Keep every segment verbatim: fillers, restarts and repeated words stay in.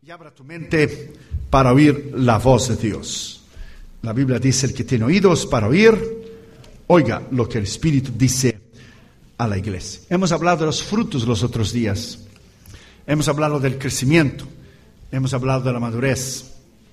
Y abra tu mente para oír la voz de Dios. La Biblia dice: el que tiene oídos para oír, oiga lo que el Espíritu dice a la iglesia. Hemos hablado de los frutos los otros días. Hemos hablado del crecimiento. Hemos hablado de la madurez.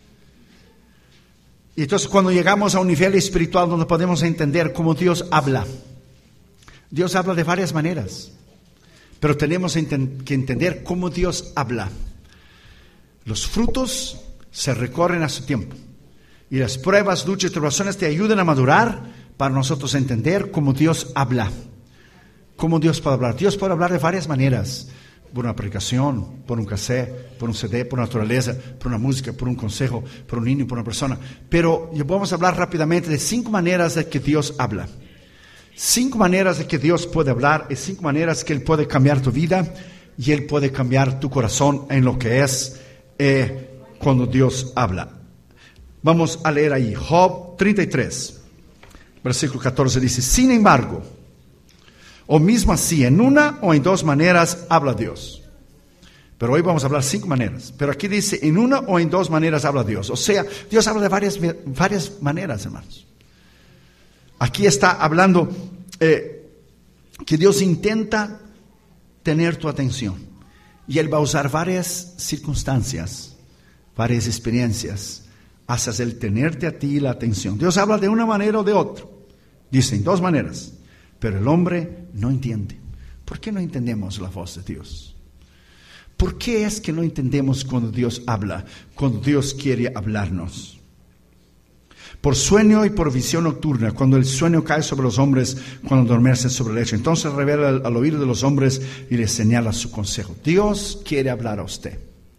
Y entonces cuando llegamos a un nivel espiritual donde podemos entender cómo Dios habla. Dios habla de varias maneras. Pero tenemos que entender cómo Dios habla. Los frutos se recorren a su tiempo. Y las pruebas, luchas y tribulaciones te ayudan a madurar para nosotros entender cómo Dios habla. Cómo Dios puede hablar. Dios puede hablar de varias maneras. Por una predicación, por un cassette, por un C D, por naturaleza, por una música, por un consejo, por un niño, por una persona. Pero vamos a hablar rápidamente de cinco maneras de que Dios habla. Cinco maneras de que Dios puede hablar y cinco maneras que Él puede cambiar tu vida y Él puede cambiar tu corazón en lo que es eh, cuando Dios habla. Vamos a leer ahí, Job treinta y tres, versículo catorce dice: sin embargo, o mismo así, en una o en dos maneras habla Dios. Pero hoy vamos a hablar cinco maneras. Pero aquí dice, en una o en dos maneras habla Dios. O sea, Dios habla de varias, varias maneras, hermanos. Aquí está hablando eh, que Dios intenta tener tu atención. Y Él va a usar varias circunstancias, varias experiencias, hasta el tenerte a ti la atención. Dios habla de una manera o de otra. Dice en dos maneras. Pero el hombre no entiende. ¿Por qué no entendemos la voz de Dios? ¿Por qué es que no entendemos cuando Dios habla, cuando Dios quiere hablarnos? Por sueño y por visión nocturna, cuando el sueño cae sobre los hombres, cuando adormecen sobre el lecho. Entonces revela al, al oído de los hombres y les señala su consejo. Dios quiere hablar a usted.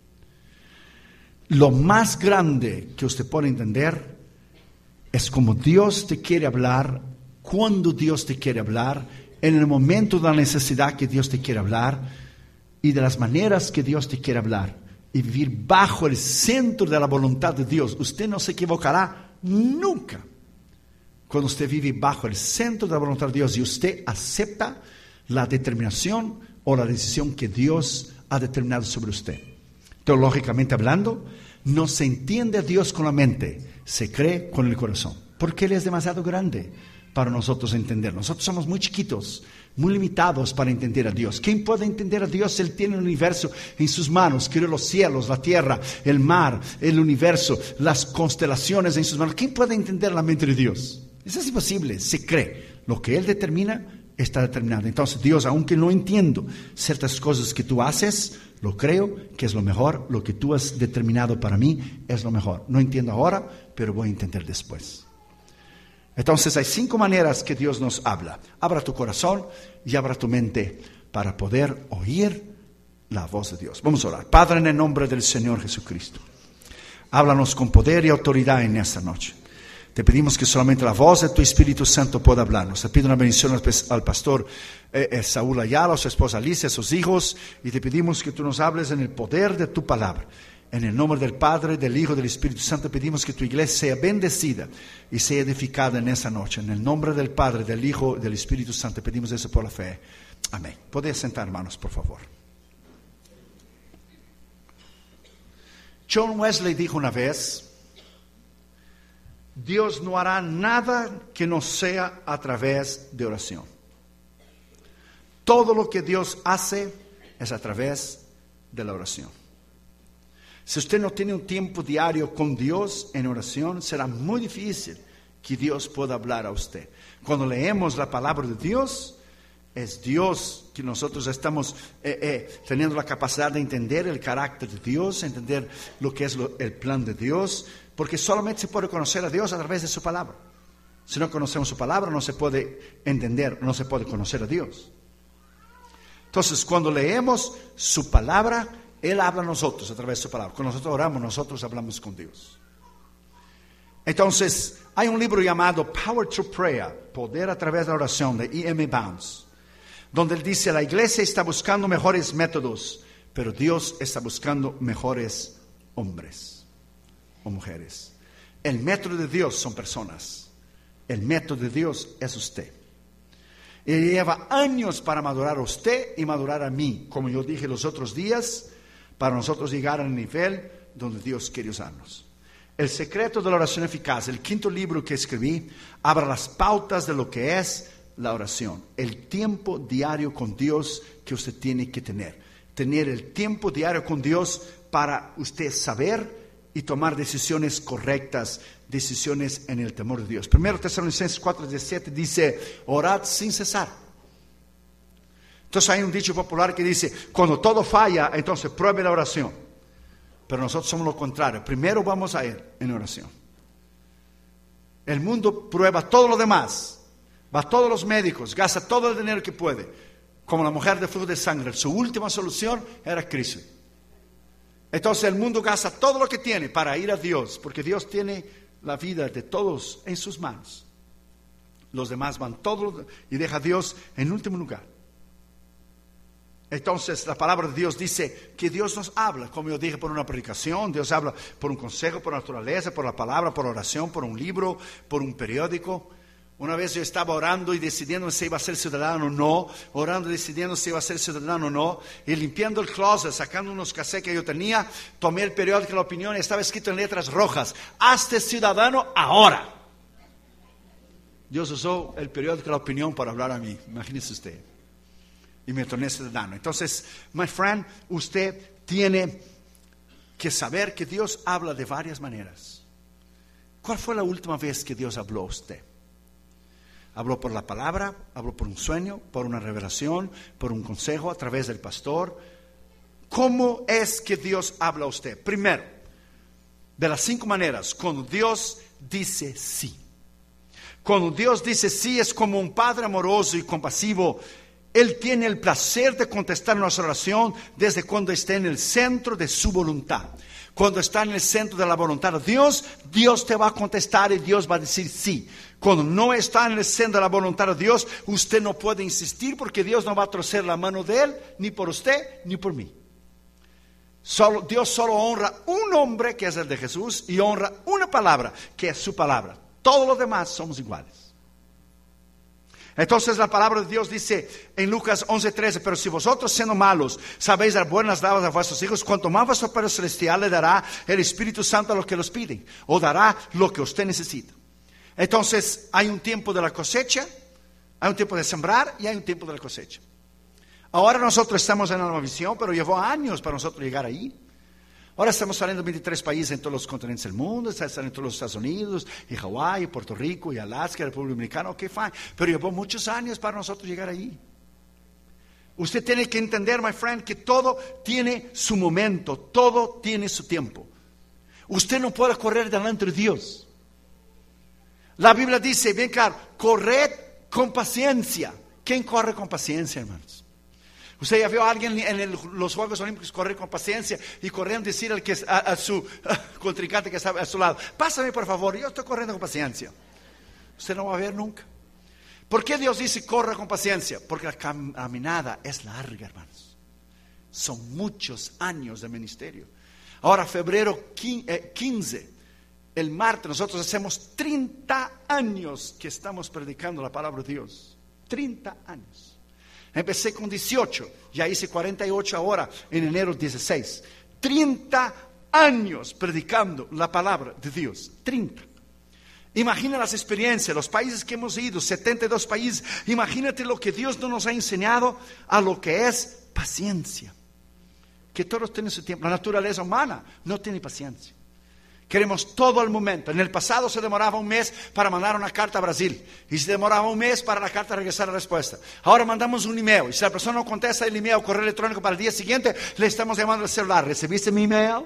Lo más grande que usted puede entender es como Dios te quiere hablar, cuando Dios te quiere hablar, en el momento de la necesidad que Dios te quiere hablar y de las maneras que Dios te quiere hablar y vivir bajo el centro de la voluntad de Dios. Usted no se equivocará nunca cuando usted vive bajo el centro de la voluntad de Dios y usted acepta la determinación o la decisión que Dios ha determinado sobre usted. Teológicamente hablando, no se entiende a Dios con la mente, se cree con el corazón, porque Él es demasiado grande para nosotros entender. Nosotros somos muy chiquitos, muy limitados para entender a Dios. ¿Quién puede entender a Dios? Él tiene el universo en sus manos, creó los cielos, la tierra, el mar, el universo, las constelaciones en sus manos. ¿Quién puede entender la mente de Dios? Eso es imposible, se cree. Lo que Él determina está determinado. Entonces Dios, aunque no entiendo ciertas cosas que tú haces, lo creo que es lo mejor. Lo que tú has determinado para mí es lo mejor. No entiendo ahora, pero voy a entender después. Entonces hay cinco maneras que Dios nos habla. Abra tu corazón y abra tu mente para poder oír la voz de Dios. Vamos a orar. Padre, en el nombre del Señor Jesucristo, háblanos con poder y autoridad en esta noche. Te pedimos que solamente la voz de tu Espíritu Santo pueda hablarnos. Te pido una bendición al pastor eh, eh, Saúl Ayala, a su esposa Alicia, a sus hijos, y te pedimos que tú nos hables en el poder de tu palabra. En el nombre del Padre, del Hijo y del Espíritu Santo pedimos que tu iglesia sea bendecida y sea edificada en esa noche. En el nombre del Padre, del Hijo y del Espíritu Santo pedimos eso por la fe. Amén. Podéis sentar, hermanos, por favor. John Wesley dijo una vez: Dios no hará nada que no sea a través de oración. Todo lo que Dios hace es a través de la oración. Si usted no tiene un tiempo diario con Dios en oración, será muy difícil que Dios pueda hablar a usted. Cuando leemos la palabra de Dios, es Dios que nosotros estamos eh, eh, teniendo la capacidad de entender el carácter de Dios, entender lo que es lo, el plan de Dios, porque solamente se puede conocer a Dios a través de su palabra. Si no conocemos su palabra, no se puede entender, no se puede conocer a Dios. Entonces, cuando leemos su palabra, Él habla a nosotros a través de su palabra. Cuando nosotros oramos, nosotros hablamos con Dios. Entonces, hay un libro llamado Power to Prayer, Poder a través de la oración, de E M Bounds, donde él dice: la iglesia está buscando mejores métodos, pero Dios está buscando mejores hombres o mujeres. El método de Dios son personas. El método de Dios es usted. Y lleva años para madurar a usted y madurar a mí. Como yo dije los otros días, para nosotros llegar al nivel donde Dios quiere usarnos. El secreto de la oración eficaz, el quinto libro que escribí, habla las pautas de lo que es la oración. El tiempo diario con Dios que usted tiene que tener. Tener el tiempo diario con Dios para usted saber y tomar decisiones correctas, decisiones en el temor de Dios. Primero Tesalonicenses cuatro diecisiete dice, orad sin cesar. Entonces hay un dicho popular que dice, cuando todo falla, entonces pruebe la oración. Pero nosotros somos lo contrario. Primero vamos a Él en oración. El mundo prueba todo lo demás. Va a todos los médicos, gasta todo el dinero que puede. Como la mujer de flujo de sangre. Su última solución era Cristo. Entonces el mundo gasta todo lo que tiene para ir a Dios. Porque Dios tiene la vida de todos en sus manos. Los demás van todos y deja a Dios en último lugar. Entonces la palabra de Dios dice que Dios nos habla, como yo dije, por una predicación. Dios habla por un consejo, por naturaleza, por la palabra, por oración, por un libro, por un periódico. Una vez yo estaba orando y decidiendo si iba a ser ciudadano o no, orando y decidiendo si iba a ser ciudadano o no, y limpiando el closet, sacando unos cassettes que yo tenía, tomé el periódico La Opinión y estaba escrito en letras rojas, hazte ciudadano ahora. Dios usó el periódico La Opinión para hablar a mí, imagínese usted. Y me torné ciudadano. Entonces, my friend, usted tiene que saber que Dios habla de varias maneras. ¿Cuál fue la última vez que Dios habló a usted? Habló por la palabra, habló por un sueño, por una revelación, por un consejo a través del pastor. ¿Cómo es que Dios habla a usted? Primero, de las cinco maneras, cuando Dios dice sí. Cuando Dios dice sí es como un padre amoroso y compasivo. Él tiene el placer de contestar nuestra oración desde cuando está en el centro de su voluntad. Cuando está en el centro de la voluntad de Dios, Dios te va a contestar y Dios va a decir sí. Cuando no está en el centro de la voluntad de Dios, usted no puede insistir porque Dios no va a torcer la mano de Él, ni por usted, ni por mí. Solo, Dios solo honra un nombre, que es el de Jesús, y honra una palabra, que es su palabra. Todos los demás somos iguales. Entonces la palabra de Dios dice en Lucas once trece, pero si vosotros siendo malos sabéis dar buenas dádivas a vuestros hijos, cuanto más vuestro Padre Celestial le dará el Espíritu Santo a los que los piden, o dará lo que usted necesita. Entonces hay un tiempo de la cosecha, hay un tiempo de sembrar y hay un tiempo de la cosecha. Ahora nosotros estamos en la visión, pero llevó años para nosotros llegar ahí. Ahora estamos saliendo en veintitrés países en todos los continentes del mundo, estamos saliendo en todos los Estados Unidos, y Hawái, Puerto Rico, y Alaska, República Dominicana, ok, fine. Pero llevó muchos años para nosotros llegar ahí. Usted tiene que entender, my friend, que todo tiene su momento, todo tiene su tiempo. Usted no puede correr delante de Dios. La Biblia dice, bien claro, corred con paciencia. ¿Quién corre con paciencia, hermanos? Usted ya vio a alguien en el, los Juegos Olímpicos correr con paciencia y corriendo decir al que, a, a su a, contrincante que está a su lado, pásame por favor, yo estoy corriendo con paciencia. Usted no va a ver nunca. ¿Por qué Dios dice corra con paciencia? Porque la caminada es larga, hermanos. Son muchos años de ministerio. Ahora, febrero quince, el martes, nosotros hacemos treinta años que estamos predicando la palabra de Dios. treinta años. Empecé con dieciocho, ya hice cuarenta y ocho ahora, en enero dieciséis. treinta años predicando la palabra de Dios. treinta. Imagina las experiencias, los países que hemos ido, setenta y dos países. Imagínate lo que Dios no nos ha enseñado a lo que es paciencia. Que todos tienen su tiempo. La naturaleza humana no tiene paciencia. Queremos todo al momento. En el pasado se demoraba un mes para mandar una carta a Brasil. Y se demoraba un mes para la carta regresar la respuesta. Ahora mandamos un email. Y si la persona no contesta el email o correo electrónico para el día siguiente, le estamos llamando al celular. ¿Recibiste mi email?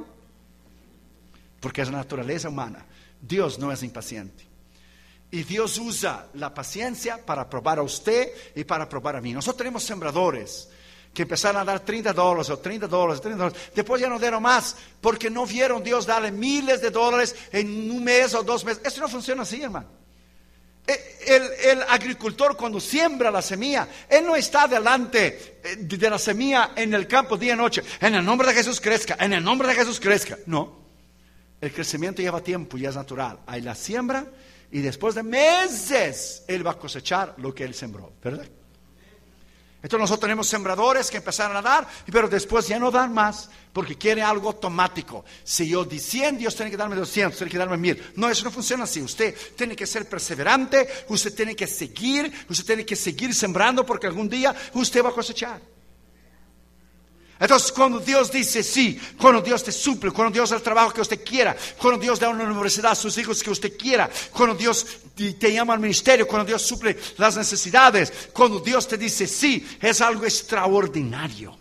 Porque es la naturaleza humana. Dios no es impaciente. Y Dios usa la paciencia para probar a usted y para probar a mí. Nosotros tenemos sembradores que empezaron a dar treinta dólares o treinta dólares, treinta dólares. Después ya no dieron más, porque no vieron Dios darle miles de dólares en un mes o dos meses. Eso no funciona así, hermano. El, el agricultor cuando siembra la semilla, él no está delante de la semilla en el campo día y noche. En el nombre de Jesús crezca, en el nombre de Jesús crezca. No, el crecimiento lleva tiempo y es natural. Hay la siembra y después de meses él va a cosechar lo que él sembró, ¿verdad? Entonces nosotros tenemos sembradores que empezaron a dar, pero después ya no dan más, porque quieren algo automático. Si yo di cien, Dios tiene que darme doscientos, tiene que darme mil. No, eso no funciona así. Usted tiene que ser perseverante, usted tiene que seguir, usted tiene que seguir sembrando, porque algún día usted va a cosechar. Entonces cuando Dios dice sí, cuando Dios te suple, cuando Dios da el trabajo que usted quiera, cuando Dios da una universidad a sus hijos que usted quiera, cuando Dios te llama al ministerio, cuando Dios suple las necesidades, cuando Dios te dice sí, es algo extraordinario.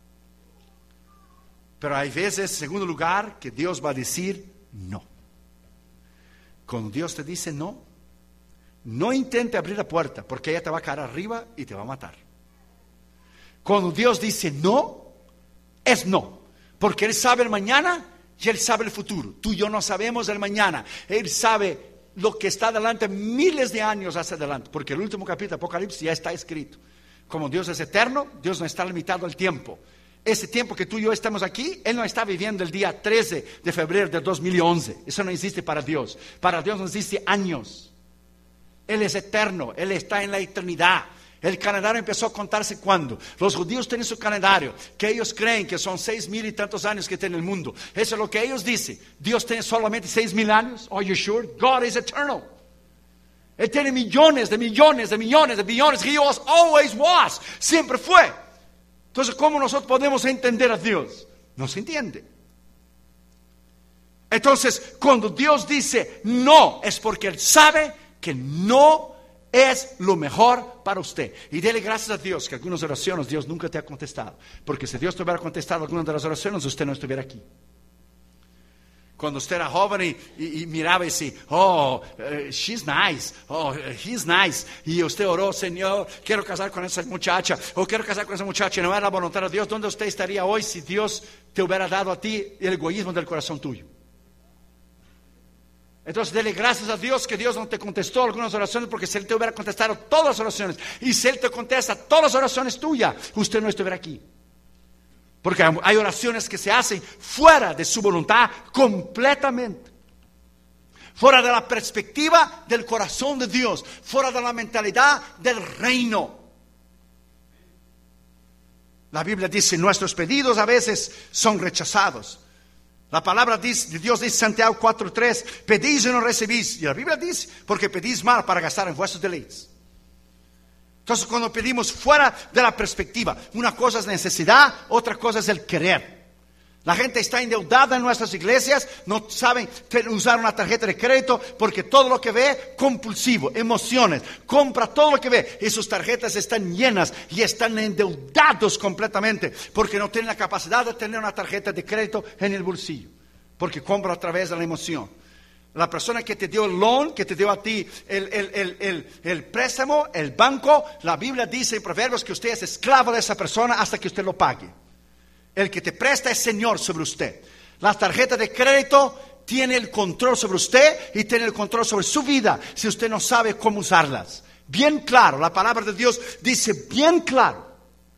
Pero hay veces, en segundo lugar, que Dios va a decir no. Cuando Dios te dice no, no intente abrir la puerta, porque ella te va a caer arriba y te va a matar. Cuando Dios dice no, es no, porque Él sabe el mañana y Él sabe el futuro. Tú y yo no sabemos el mañana. Él sabe lo que está adelante miles de años hacia adelante, porque el último capítulo de Apocalipsis ya está escrito. Como Dios es eterno, Dios no está limitado al tiempo. Ese tiempo que tú y yo estamos aquí, Él no está viviendo el día trece de febrero de dos mil once. Eso no existe para Dios. Para Dios no existe años. Él es eterno, Él está en la eternidad. El calendario empezó a contarse cuando los judíos tienen su calendario, que ellos creen que son seis mil y tantos años que tiene el mundo. Eso es lo que ellos dicen. Dios tiene solamente seis mil años. Are you sure? God is eternal. Él tiene millones de millones de millones de billones. He was, always was. Siempre fue. Entonces, ¿cómo nosotros podemos entender a Dios? No se entiende. Entonces, cuando Dios dice no, es porque Él sabe que no es lo mejor para usted. Y dele gracias a Dios que algunas oraciones Dios nunca te ha contestado. Porque si Dios te hubiera contestado algunas de las oraciones, usted no estuviera aquí. Cuando usted era joven y, y, y miraba y decía, oh, uh, she's nice, oh, uh, he's nice. Y usted oró, Señor, quiero casar con esa muchacha, o quiero casar con esa muchacha, y no era la voluntad de Dios. ¿Dónde usted estaría hoy si Dios te hubiera dado a ti el egoísmo del corazón tuyo? Entonces, dele gracias a Dios que Dios no te contestó algunas oraciones, porque si Él te hubiera contestado todas las oraciones, y si Él te contesta todas las oraciones tuyas, usted no estuviera aquí. Porque hay oraciones que se hacen fuera de su voluntad completamente. Fuera de la perspectiva del corazón de Dios. Fuera de la mentalidad del reino. La Biblia dice, nuestros pedidos a veces son rechazados. La palabra dice, Dios dice en Santiago cuatro tres, pedís y no recibís. Y la Biblia dice, porque pedís mal para gastar en vuestros deleites. Entonces, cuando pedimos fuera de la perspectiva, una cosa es necesidad, otra cosa es el querer. La gente está endeudada en nuestras iglesias, no saben usar una tarjeta de crédito porque todo lo que ve, compulsivo, emociones, compra todo lo que ve y sus tarjetas están llenas y están endeudados completamente porque no tienen la capacidad de tener una tarjeta de crédito en el bolsillo, porque compra a través de la emoción. La persona que te dio el loan, que te dio a ti el, el, el, el, el préstamo, el banco, la Biblia dice en Proverbios que usted es esclavo de esa persona hasta que usted lo pague. El que te presta es Señor sobre usted. La tarjeta de crédito tiene el control sobre usted y tiene el control sobre su vida si usted no sabe cómo usarlas. Bien claro, la palabra de Dios dice bien claro.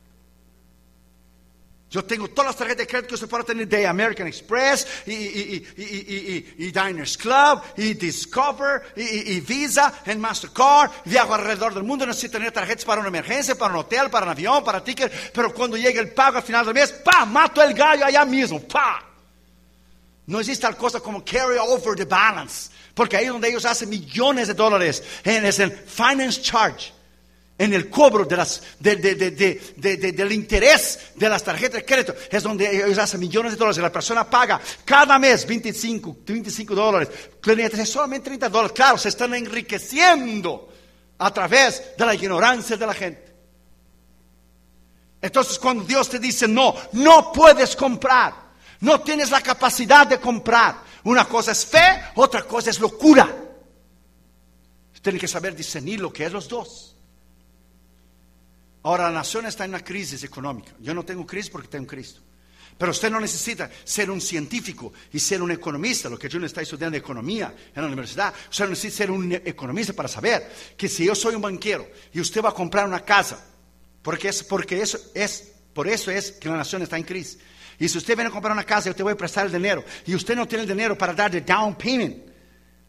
Yo tengo todas las tarjetas de crédito que usted pueda tener de American Express y, y, y, y, y, y, y Diners Club y Discover y, y, y Visa en Mastercard. Viajo alrededor del mundo, necesito tener tarjetas para una emergencia, para un hotel, para un avión, para ticket. Pero cuando llega el pago al final del mes, ¡pa! Mato el gallo allá mismo, ¡pa! No existe tal cosa como carry over the balance, porque ahí es donde ellos hacen millones de dólares en el finance charge. En el cobro de las, de, de, de, de, de, de, del interés de las tarjetas de crédito, es donde ellos hacen millones de dólares. Y la persona paga cada mes veinticinco dólares, clientes solamente treinta dólares. Claro, se están enriqueciendo a través de la ignorancia de la gente. Entonces, cuando Dios te dice no, no puedes comprar, no tienes la capacidad de comprar. Una cosa es fe, otra cosa es locura. Tienes que saber discernir lo que es los dos. Ahora la nación está en una crisis económica. Yo no tengo crisis porque tengo Cristo. Pero usted no necesita ser un científico y ser un economista, lo que yo no estoy estudiando economía en la universidad. Usted no necesita ser un economista para saber que si yo soy un banquero y usted va a comprar una casa, porque es porque eso es por eso es que la nación está en crisis. Y si usted viene a comprar una casa, yo te voy a prestar el dinero y usted no tiene el dinero para dar de down payment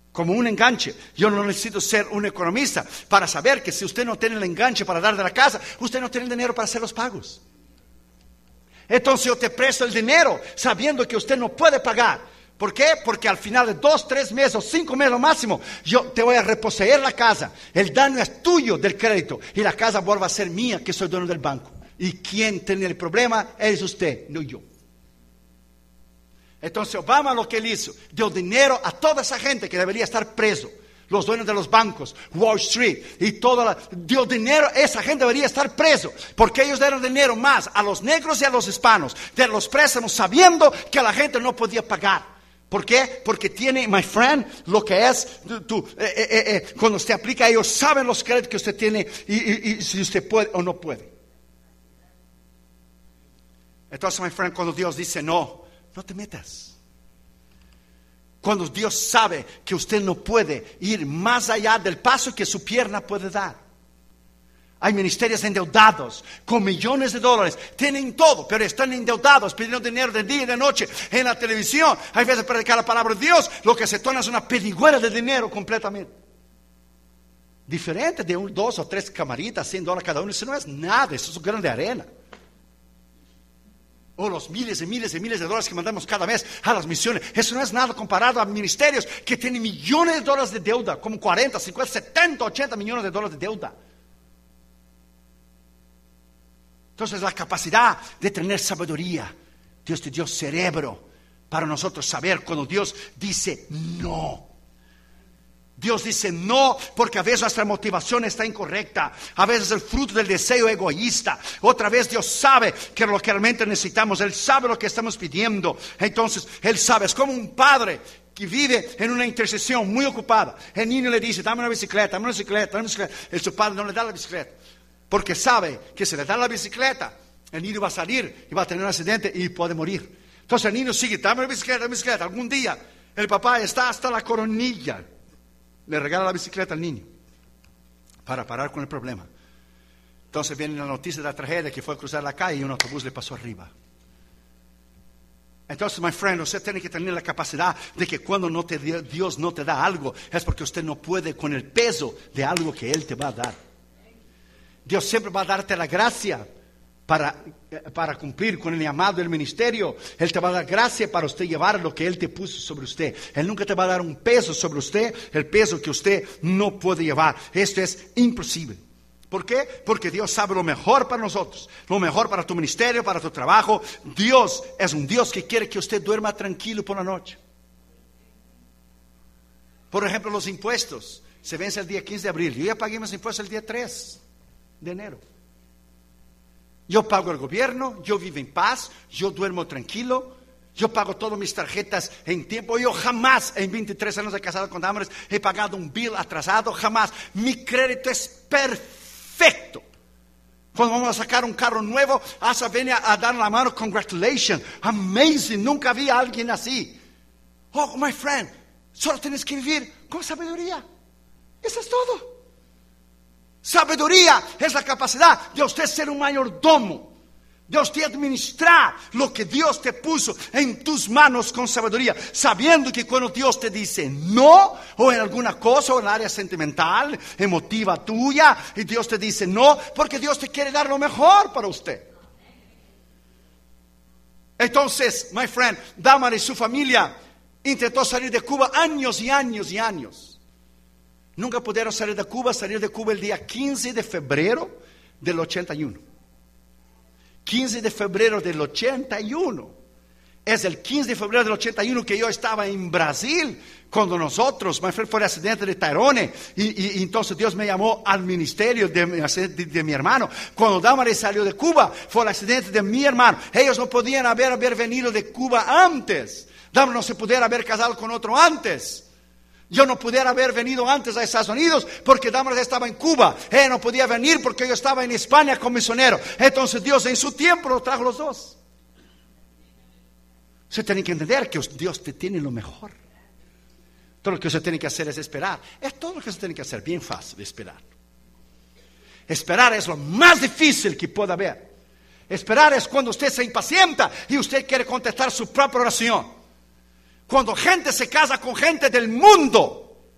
como un enganche. Yo no necesito ser un economista para saber que si usted no tiene el enganche para dar de la casa, usted no tiene el dinero para hacer los pagos. Entonces yo te presto el dinero sabiendo que usted no puede pagar. ¿Por qué? Porque al final de dos, tres meses o cinco meses lo máximo, yo te voy a reposeer la casa. El daño es tuyo del crédito y la casa vuelve a ser mía, que soy dueño del banco. Y quien tiene el problema es usted, no yo. Entonces Obama lo que él hizo, dio dinero a toda esa gente que debería estar preso. Los dueños de los bancos, Wall Street y toda la, dio dinero, esa gente debería estar preso, porque ellos dieron dinero más a los negros y a los hispanos, de los préstamos sabiendo que la gente no podía pagar. ¿Por qué? Porque tiene, my friend, lo que es, tú, eh, eh, eh, cuando usted aplica, ellos saben los créditos que usted tiene y, y, y si usted puede o no puede. Entonces, my friend, cuando Dios dice no, no te metas. Cuando Dios sabe que usted no puede ir más allá del paso que su pierna puede dar. Hay ministerios endeudados con millones de dólares, tienen todo, pero están endeudados, pidiendo dinero de día y de noche en la televisión. Hay veces predicar la palabra de Dios, lo que se torna es una pedigüera de dinero completamente. Diferente de un, dos o tres camaritas, cien dólares cada uno, eso no es nada, eso es un grano de arena. O los miles y miles y miles de dólares que mandamos cada mes a las misiones. Eso no es nada comparado a ministerios que tienen millones de dólares de deuda, como cuarenta, cincuenta, setenta, ochenta millones de dólares de deuda. Entonces la capacidad de tener sabiduría, Dios te dio cerebro para nosotros saber cuando Dios dice no. Dios dice no porque a veces nuestra motivación está incorrecta, a veces el fruto del deseo egoísta, otra vez Dios sabe que lo que realmente necesitamos, Él sabe lo que estamos pidiendo. Entonces Él sabe, es como un padre que vive en una intercesión muy ocupada. El niño le dice, dame una bicicleta, dame una bicicleta, dame una bicicleta. El su padre no le da la bicicleta, porque sabe que si le da la bicicleta, el niño va a salir y va a tener un accidente y puede morir. Entonces el niño sigue, dame una bicicleta, dame una bicicleta. Algún día el papá está hasta la coronilla, le regala la bicicleta al niño para parar con el problema. Entonces viene la noticia de la tragedia, que fue a cruzar la calle y un autobús le pasó arriba. Entonces, my friend, usted tiene que tener la capacidad de que cuando no te, Dios no te da algo, es porque usted no puede con el peso de algo que Él te va a dar. Dios siempre va a darte la gracia para, para cumplir con el llamado del ministerio. Él te va a dar gracia para usted llevar lo que Él te puso sobre usted. Él nunca te va a dar un peso sobre usted, el peso que usted no puede llevar. Esto es imposible. ¿Por qué? Porque Dios sabe lo mejor para nosotros, lo mejor para tu ministerio, para tu trabajo. Dios es un Dios que quiere que usted duerma tranquilo por la noche. Por ejemplo, los impuestos se vence el día quince de abril. Yo ya pagué mis impuestos el día tres de enero. Yo pago el gobierno, yo vivo en paz, yo duermo tranquilo, yo pago todas mis tarjetas en tiempo. Yo jamás en veintitrés años de casado con Damaris he pagado un bill atrasado, jamás. Mi crédito es perfecto. Cuando vamos a sacar un carro nuevo, hasta viene a, a dar la mano, congratulations, amazing, nunca vi a alguien así. Oh, my friend, solo tienes que vivir con sabiduría. Eso es todo. Sabiduría es la capacidad de usted ser un mayordomo, de usted administrar lo que Dios te puso en tus manos con sabiduría, sabiendo que cuando Dios te dice no, o en alguna cosa, o en el área sentimental, emotiva tuya, y Dios te dice no, porque Dios te quiere dar lo mejor para usted. Entonces, my friend, Damaris y su familia intentó salir de Cuba años y años y años. Nunca pudieron salir de Cuba, salir de Cuba el día quince de febrero del ochenta y uno. quince de febrero del ochenta y uno. Es el quince de febrero del ochenta y uno que yo estaba en Brasil, cuando nosotros, my friend, fue el accidente de Tairone, y, y, y entonces Dios me llamó al ministerio de, de, de mi hermano. Cuando Damaris salió de Cuba, fue el accidente de mi hermano. Ellos no podían haber, haber venido de Cuba antes. Damaris no se pudiera haber casado con otro antes. Yo no pudiera haber venido antes a Estados Unidos porque Damaris estaba en Cuba. Ella no podía venir porque yo estaba en España como misionero. Entonces Dios en su tiempo lo trajo los dos. Usted tiene que entender que Dios te tiene lo mejor. Todo lo que usted tiene que hacer es esperar. Es todo lo que usted tiene que hacer, bien fácil, esperar. Esperar es lo más difícil que pueda haber. Esperar es cuando usted se impacienta y usted quiere contestar su propia oración. Cuando gente se casa con gente del mundo,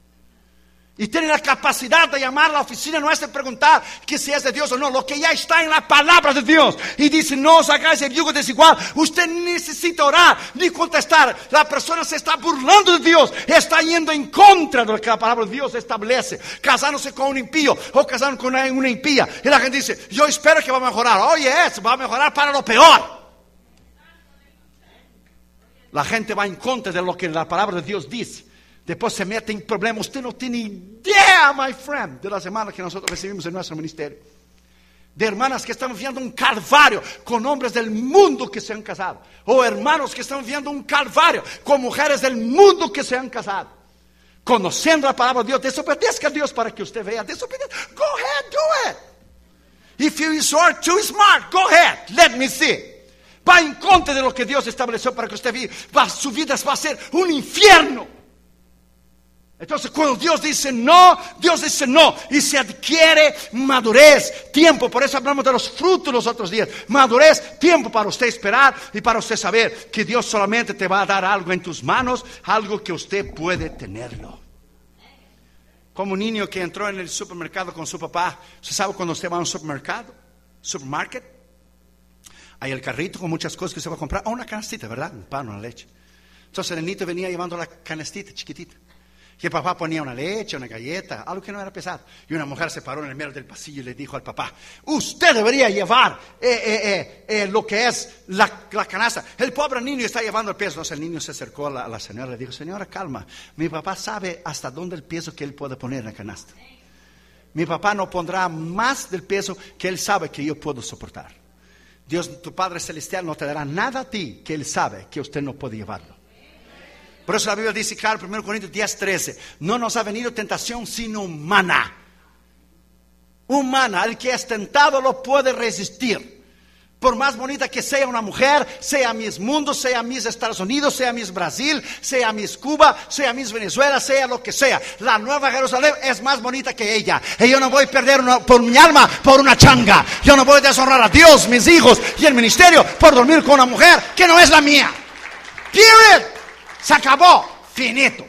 Y tiene la capacidad de llamar a la oficina nuestra y preguntar que si es de Dios o no. Lo que ya está en la palabra de Dios. Y dice, no os hagáis el yugo desigual. Usted necesita orar ni contestar. La persona se está burlando de Dios. Está yendo en contra de lo que la palabra de Dios establece. Casándose con un impío o casando con una, una impía. Y la gente dice, yo espero que va a mejorar. Oye, eso va a mejorar para lo peor. La gente va en contra de lo que la palabra de Dios dice. Después se mete en problemas. Usted no tiene idea, my friend, de las hermanas que nosotros recibimos en nuestro ministerio. De hermanas que están viviendo un calvario con hombres del mundo que se han casado. O hermanos que están viviendo un calvario con mujeres del mundo que se han casado. Conociendo la palabra de Dios, desobedezca a Dios para que usted vea. Desobedezca. Go ahead, do it. If you are too smart, go ahead, let me see. Va en contra de lo que Dios estableció para que usted viva. Su vida va a ser un infierno. Entonces cuando Dios dice no, Dios dice no. Y se adquiere madurez, tiempo. Por eso hablamos de los frutos los otros días. Madurez, tiempo para usted esperar y para usted saber que Dios solamente te va a dar algo en tus manos, algo que usted puede tenerlo. Como un niño que entró en el supermercado con su papá. ¿Usted sabe cuando usted va a un supermercado? Supermarket. Hay el carrito con muchas cosas que usted va a comprar. O una canastita, ¿verdad? Un pan, una leche. Entonces el niño venía llevando la canastita chiquitita. Que el papá ponía una leche, una galleta, algo que no era pesado. Y una mujer se paró en el medio del pasillo y le dijo al papá, usted debería llevar eh, eh, eh, eh, lo que es la, la canasta. El pobre niño está llevando el peso. Entonces el niño se acercó a la, a la señora y le dijo, señora, calma. Mi papá sabe hasta dónde el peso que él puede poner en la canasta. Mi papá no pondrá más del peso que él sabe que yo puedo soportar. Dios, tu Padre Celestial, no te dará nada a ti que él sabe que usted no puede llevarlo. Por eso la Biblia dice, claro, primero Corintios diez, trece, no nos ha venido tentación sino humana. Humana, el que es tentado lo puede resistir. Por más bonita que sea una mujer, sea Miss Mundo, sea Miss Estados Unidos, sea Miss Brasil, sea Miss Cuba, sea Miss Venezuela, sea lo que sea. La Nueva Jerusalén es más bonita que ella. Y yo no voy a perder una, por mi alma por una changa. Yo no voy a deshonrar a Dios, mis hijos y el ministerio por dormir con una mujer que no es la mía. Period. Se acabó, finito.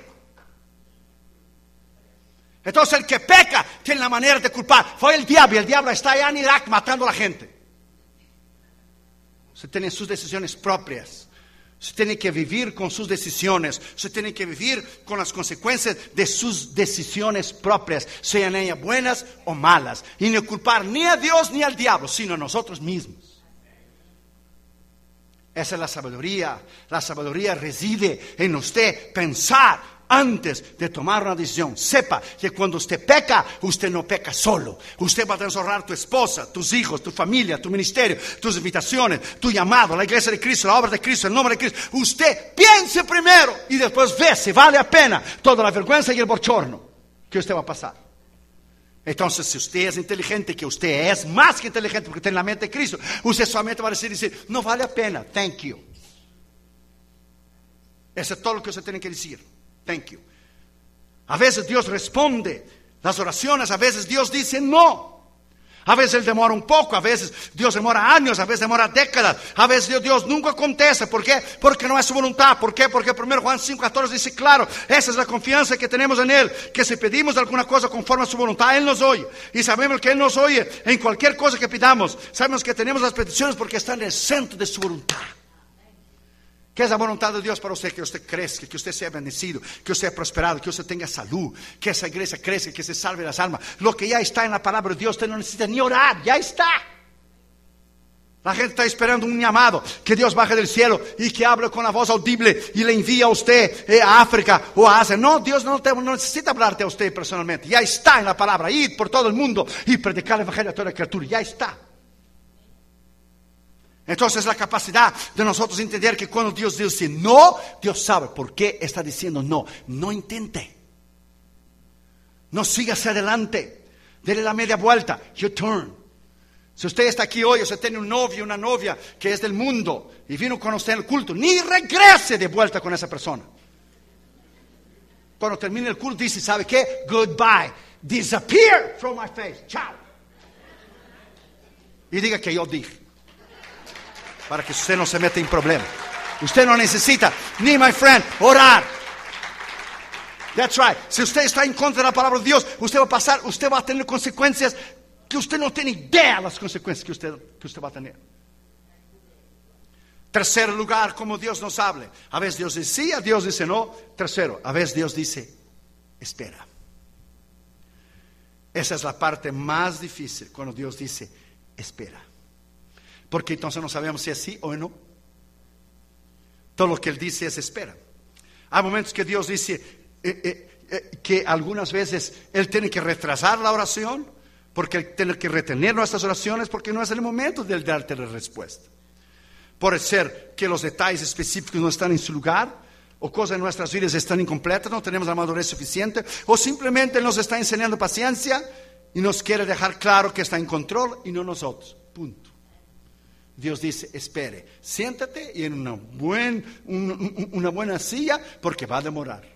Entonces el que peca tiene la manera de culpar. Fue el diablo, y el diablo está allá en Irak matando a la gente. Usted tiene sus decisiones propias. Usted tiene que vivir con sus decisiones. Usted tiene que vivir con las consecuencias de sus decisiones propias, sean ellas buenas o malas. Y no culpar ni a Dios ni al diablo, sino a nosotros mismos. Esa es la sabiduría. La sabiduría reside en usted pensar antes de tomar una decisión. Sepa que cuando usted peca, usted no peca solo. Usted va a deshonrar a tu esposa, tus hijos, tu familia, tu ministerio, tus invitaciones, tu llamado, la iglesia de Cristo, la obra de Cristo, el nombre de Cristo. Usted piense primero y después ve si vale la pena toda la vergüenza y el bochorno que usted va a pasar. Entonces, si usted es inteligente, que usted es más que inteligente porque tiene la mente de Cristo, usted solamente va a decir, decir no vale la pena, thank you. Eso es todo lo que usted tiene que decir, thank you. A veces Dios responde las oraciones, a veces Dios dice no. A veces Él demora un poco, a veces Dios demora años, a veces demora décadas, a veces Dios, Dios nunca contesta. ¿Por qué? Porque no es su voluntad. ¿Por qué? Porque primero Juan cinco, catorce dice claro, esa es la confianza que tenemos en Él, que si pedimos alguna cosa conforme a su voluntad, Él nos oye. Y sabemos que Él nos oye en cualquier cosa que pidamos. Sabemos que tenemos las peticiones porque están en el centro de su voluntad. ¿Qué es la voluntad de Dios para usted? Que usted crezca, que usted sea bendecido, que usted sea prosperado, que usted tenga salud, que esa iglesia crezca, que se salve las almas. Lo que ya está en la palabra de Dios, usted no necesita ni orar, ya está. La gente está esperando un llamado, que Dios baje del cielo y que hable con la voz audible y le envíe a usted eh, a África o a Asia. No, Dios no, te, no necesita hablarte a usted personalmente, ya está en la palabra. Ir por todo el mundo y predicar el evangelio a toda la criatura, ya está. Entonces la capacidad de nosotros entender que cuando Dios dice no, Dios sabe por qué está diciendo no. No intente. No siga hacia adelante. Dele la media vuelta. Your turn. Si usted está aquí hoy, usted tiene un novio, una novia que es del mundo y vino con usted en el culto, ni regrese de vuelta con esa persona. Cuando termine el culto dice, ¿sabe qué? Goodbye. Disappear from my face. Chao. Y diga que yo dije. Para que usted no se meta en problemas. Usted no necesita, ni my friend, orar. That's right. Si usted está en contra de la palabra de Dios, usted va a pasar, usted va a tener consecuencias que usted no tiene idea de las consecuencias que usted, que usted va a tener. Tercer lugar, como Dios nos hable. A veces Dios dice sí, a Dios dice no. Tercero, a veces Dios dice espera. Esa es la parte más difícil, cuando Dios dice espera. Porque entonces no sabemos si es sí o no. Todo lo que Él dice es espera. Hay momentos que Dios dice eh, eh, eh, que algunas veces Él tiene que retrasar la oración, porque Él tiene que retener nuestras oraciones, porque no es el momento de Él darte la respuesta. Puede ser que los detalles específicos no están en su lugar, o cosas en nuestras vidas están incompletas, no tenemos la madurez suficiente, o simplemente Él nos está enseñando paciencia y nos quiere dejar claro que está en control y no nosotros. Punto. Dios dice, espere, siéntate y en una, buen, un, una buena silla, porque va a demorar.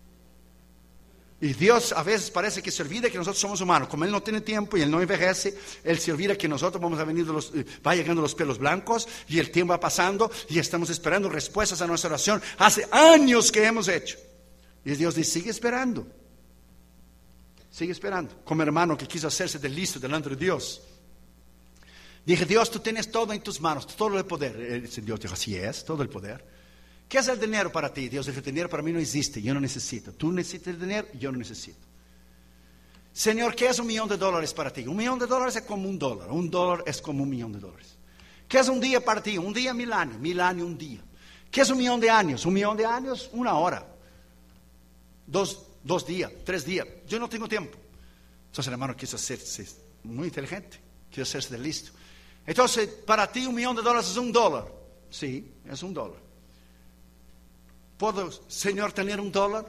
Y Dios a veces parece que se olvida que nosotros somos humanos. Como Él no tiene tiempo y Él no envejece, Él se olvida que nosotros vamos a venir de los, va llegando los pelos blancos y el tiempo va pasando y estamos esperando respuestas a nuestra oración. Hace años que hemos hecho. Y Dios dice, sigue esperando. Sigue esperando. Como hermano que quiso hacerse de listo delante de Dios. Dije, Dios, tú tienes todo en tus manos, todo el poder. El Dios dijo, así es, todo el poder. ¿Qué es el dinero para ti? Dios dice, el dinero para mí no existe, yo no necesito. Tú necesitas el dinero, yo no necesito. Señor, ¿qué es un millón de dólares para ti? Un millón de dólares es como un dólar, un dólar es como un millón de dólares. ¿Qué es un día para ti? Un día, mil años, mil años, un día. ¿Qué es un millón de años? Un millón de años, una hora. Dos, dos días, tres días. Yo no tengo tiempo. Entonces el hermano quiso hacerse muy inteligente, quiso hacerse de listo. Entonces, para ti un millón de dólares es un dólar. Sí, es un dólar. ¿Puedo, Señor, tener un dólar?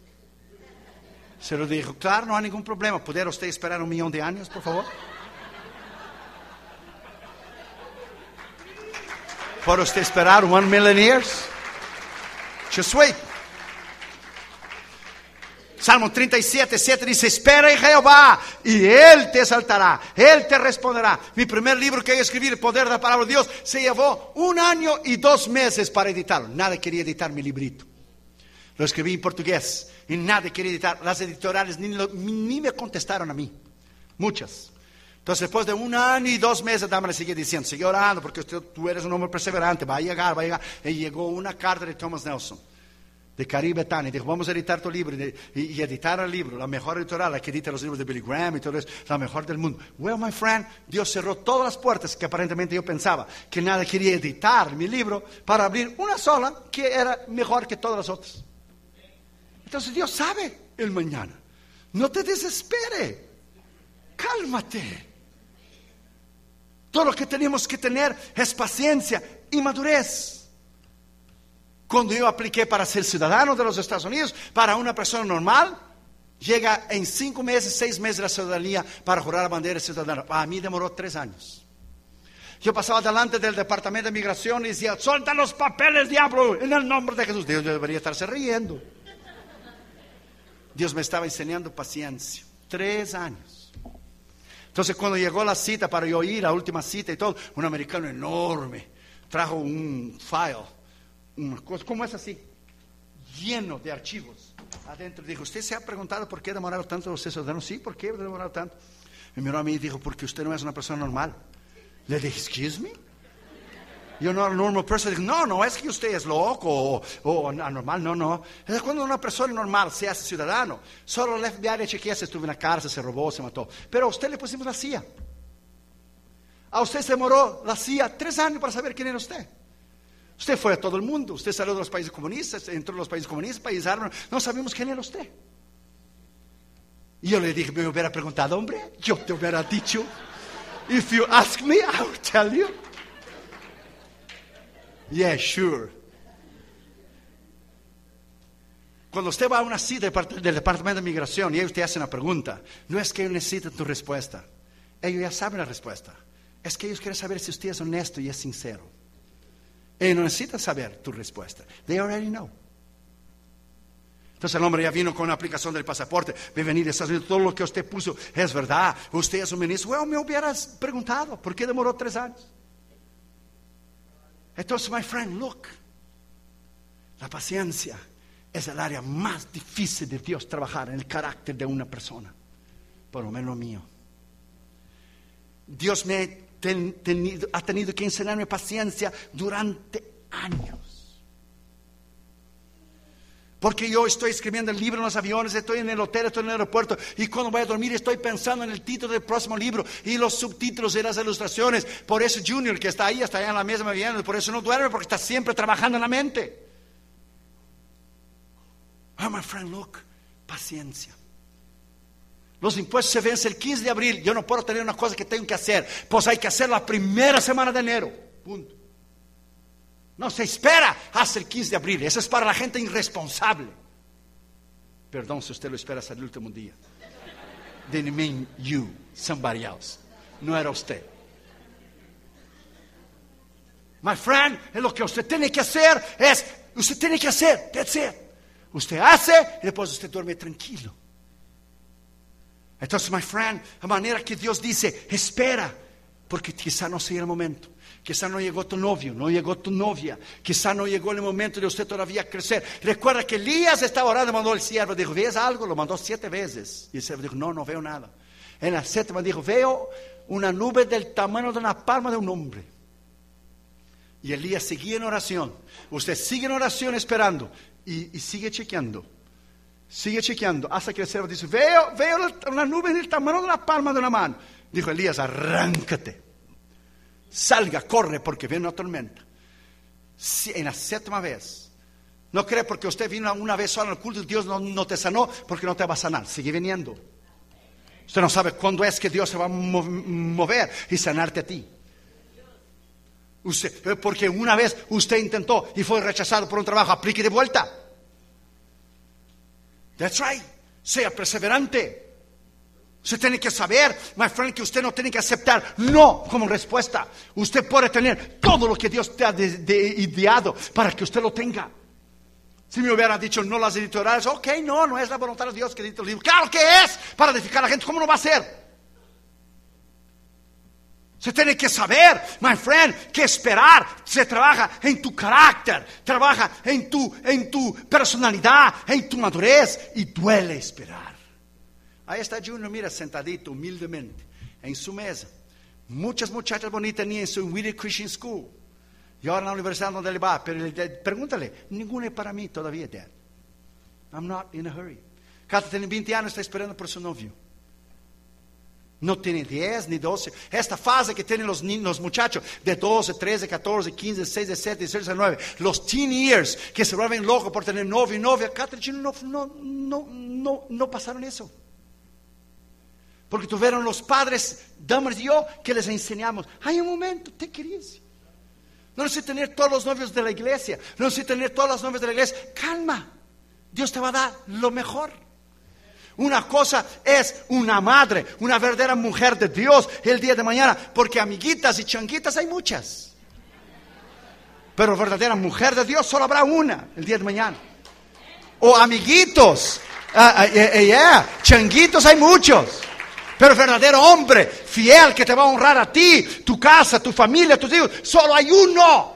Se lo dijo, claro, no hay ningún problema. ¿Pudiera usted esperar un millón de años, por favor? ¿Puede usted esperar one million years? Just wait. Salmo treinta y siete, siete dice, espera en Jehová y Él te exaltará, Él te responderá. Mi primer libro que yo escribí, El Poder de la Palabra de Dios, se llevó un año y dos meses para editarlo. Nadie quería editar mi librito. Lo escribí en portugués y nadie quería editar. Las editoriales ni, lo, ni me contestaron a mí, muchas. Entonces después de un año y dos meses, dama le sigue diciendo, sigue orando porque usted, tú eres un hombre perseverante, va a llegar, va a llegar. Y llegó una carta de Thomas Nelson, de Caribe Tan, y dijo, vamos a editar tu libro, y, y editar el libro, la mejor editorial, la que edita los libros de Billy Graham y todo eso, la mejor del mundo. Well, my friend, Dios cerró todas las puertas que aparentemente yo pensaba que nadie quería editar mi libro, para abrir una sola que era mejor que todas las otras. Entonces Dios sabe el mañana. No te desespere, cálmate. Todo lo que tenemos que tener es paciencia y madurez. Cuando yo apliqué para ser ciudadano de los Estados Unidos, para una persona normal, llega en cinco meses, seis meses la ciudadanía para jurar la bandera ciudadana. A mí demoró tres años. Yo pasaba delante del departamento de migración y decía, suelta los papeles, diablo, en el nombre de Jesús. Dios debería estarse riendo. Dios me estaba enseñando paciencia. Tres años. Entonces cuando llegó la cita para yo ir, la última cita y todo, un americano enorme trajo un file. Una cosa, ¿cómo es así? Lleno de archivos adentro. Dijo, ¿usted se ha preguntado por qué demoraron tanto los ciudadanos? Sí, ¿por qué demoraron tanto? Me miró a mí y dijo, porque usted no es una persona normal. Le dije, excuse me. Yo no era normal person. Dijo, no, no es que usted es loco o, o anormal, no, no. Es cuando una persona normal se hace ciudadano. Solo el F B I le chequea si estuvo en la cárcel, se robó, se mató. Pero a usted le pusimos la C I A. A usted se demoró la C I A tres años para saber quién era usted. Usted fue a todo el mundo, usted salió de los países comunistas, entró en los países comunistas, países árabes, no sabíamos quién era usted. Y yo le dije, me hubiera preguntado, hombre, yo te hubiera dicho, if you ask me, I will tell you. Yeah, sure. Cuando usted va a una cita del departamento de migración y ellos te hacen una pregunta, no es que ellos necesitan tu respuesta, ellos ya saben la respuesta, es que ellos quieren saber si usted es honesto y es sincero. Ellos no necesitan saber tu respuesta. They already know. Entonces el hombre ya vino con una aplicación del pasaporte. Me venir de Estados Unidos, todo lo que usted puso es verdad. Usted es un ministro. Bueno, me hubieras preguntado, ¿por qué demoró tres años? Entonces, my friend, look. La paciencia es el área más difícil de Dios trabajar en el carácter de una persona, por lo menos mío. Dios me ten, tenido, ha tenido que enseñarme paciencia durante años. Porque yo estoy escribiendo el libro en los aviones, estoy en el hotel, estoy en el aeropuerto, y cuando voy a dormir estoy pensando en el título del próximo libro y los subtítulos y las ilustraciones. Por eso Junior, que está ahí, está allá en la mesa, me viene, por eso no duerme, porque está siempre trabajando en la mente. Oh, my friend, look, paciencia. Los impuestos se vencen el quince de abril. Yo no puedo tener una cosa que tengo que hacer, pues hay que hacer la primera semana de enero. Punto. No se espera hasta el quince de abril. Eso es para la gente irresponsable. Perdón si usted lo espera hasta el último día. Didn't mean you, somebody else. No era usted. My friend, lo que usted tiene que hacer es, usted tiene que hacer, that's it. Usted hace y después usted duerme tranquilo. Entonces, my friend, la manera que Dios dice, espera, porque quizá no sea el momento. Quizá no llegó tu novio, no llegó tu novia. Quizá no llegó el momento de usted todavía crecer. Recuerda que Elías estaba orando, mandó el siervo, dijo, ¿ves algo? Lo mandó siete veces. Y el siervo dijo, no, no veo nada. En la séptima dijo, veo una nube del tamaño de una palma de un hombre. Y Elías seguía en oración. Usted sigue en oración esperando. Y, y sigue chequeando. Sigue chequeando. Hasta que el siervo dice, veo, veo una nube del tamaño de una palma de una mano. Dijo Elías, arráncate. Salga, corre, porque viene una tormenta. Si, en la séptima vez. No cree porque usted vino una vez sola en el culto, Dios no, no te sanó, porque no te va a sanar. Sigue viniendo. Usted no sabe cuándo es que Dios se va a mover y sanarte a ti. Usted, porque una vez usted intentó y fue rechazado por un trabajo, aplique de vuelta. That's right. Sea perseverante. Usted tiene que saber, my friend, que usted no tiene que aceptar no como respuesta. Usted puede tener todo lo que Dios te ha de, de, ideado para que usted lo tenga. Si me hubiera dicho no las editoriales, ok, no, no es la voluntad de Dios que edite el libro. Claro que es, para edificar a la gente, ¿cómo no va a ser? Usted tiene que saber, my friend, que esperar se trabaja en tu carácter, trabaja en tu, en tu personalidad, en tu madurez, y duele esperar. Ahí está Junior, mira, sentadito, humildemente, en su mesa. Muchas muchachas bonitas ni en su Whittier Christian School. Y ahora en la universidad donde le va, pero pregúntale, ninguna es para mí todavía, Dad. I'm not in a hurry. Cata tiene veinte años, está esperando por su novio. No tiene diez ni doce. Esta fase que tienen los, los muchachos de doce, trece, catorce, quince, dieciséis, diecisiete, dieciocho, diecinueve. Los teen years que se vuelven locos por tener novio y novia. Cata no, no, no, no, no pasaron eso. Porque tuvieron los padres, damas y yo, que les enseñamos. Hay un momento, te querías. No necesitas tener todos los novios de la iglesia. No necesitas tener todas las novias de la iglesia. Calma. Dios te va a dar lo mejor. Una cosa es una madre, una verdadera mujer de Dios el día de mañana. Porque amiguitas y changuitas hay muchas. Pero verdadera mujer de Dios solo habrá una el día de mañana. O amiguitos. Uh, uh, uh, yeah. Changuitos hay muchos. Pero verdadero hombre, fiel, que te va a honrar a ti, tu casa, tu familia, tus hijos, solo hay uno.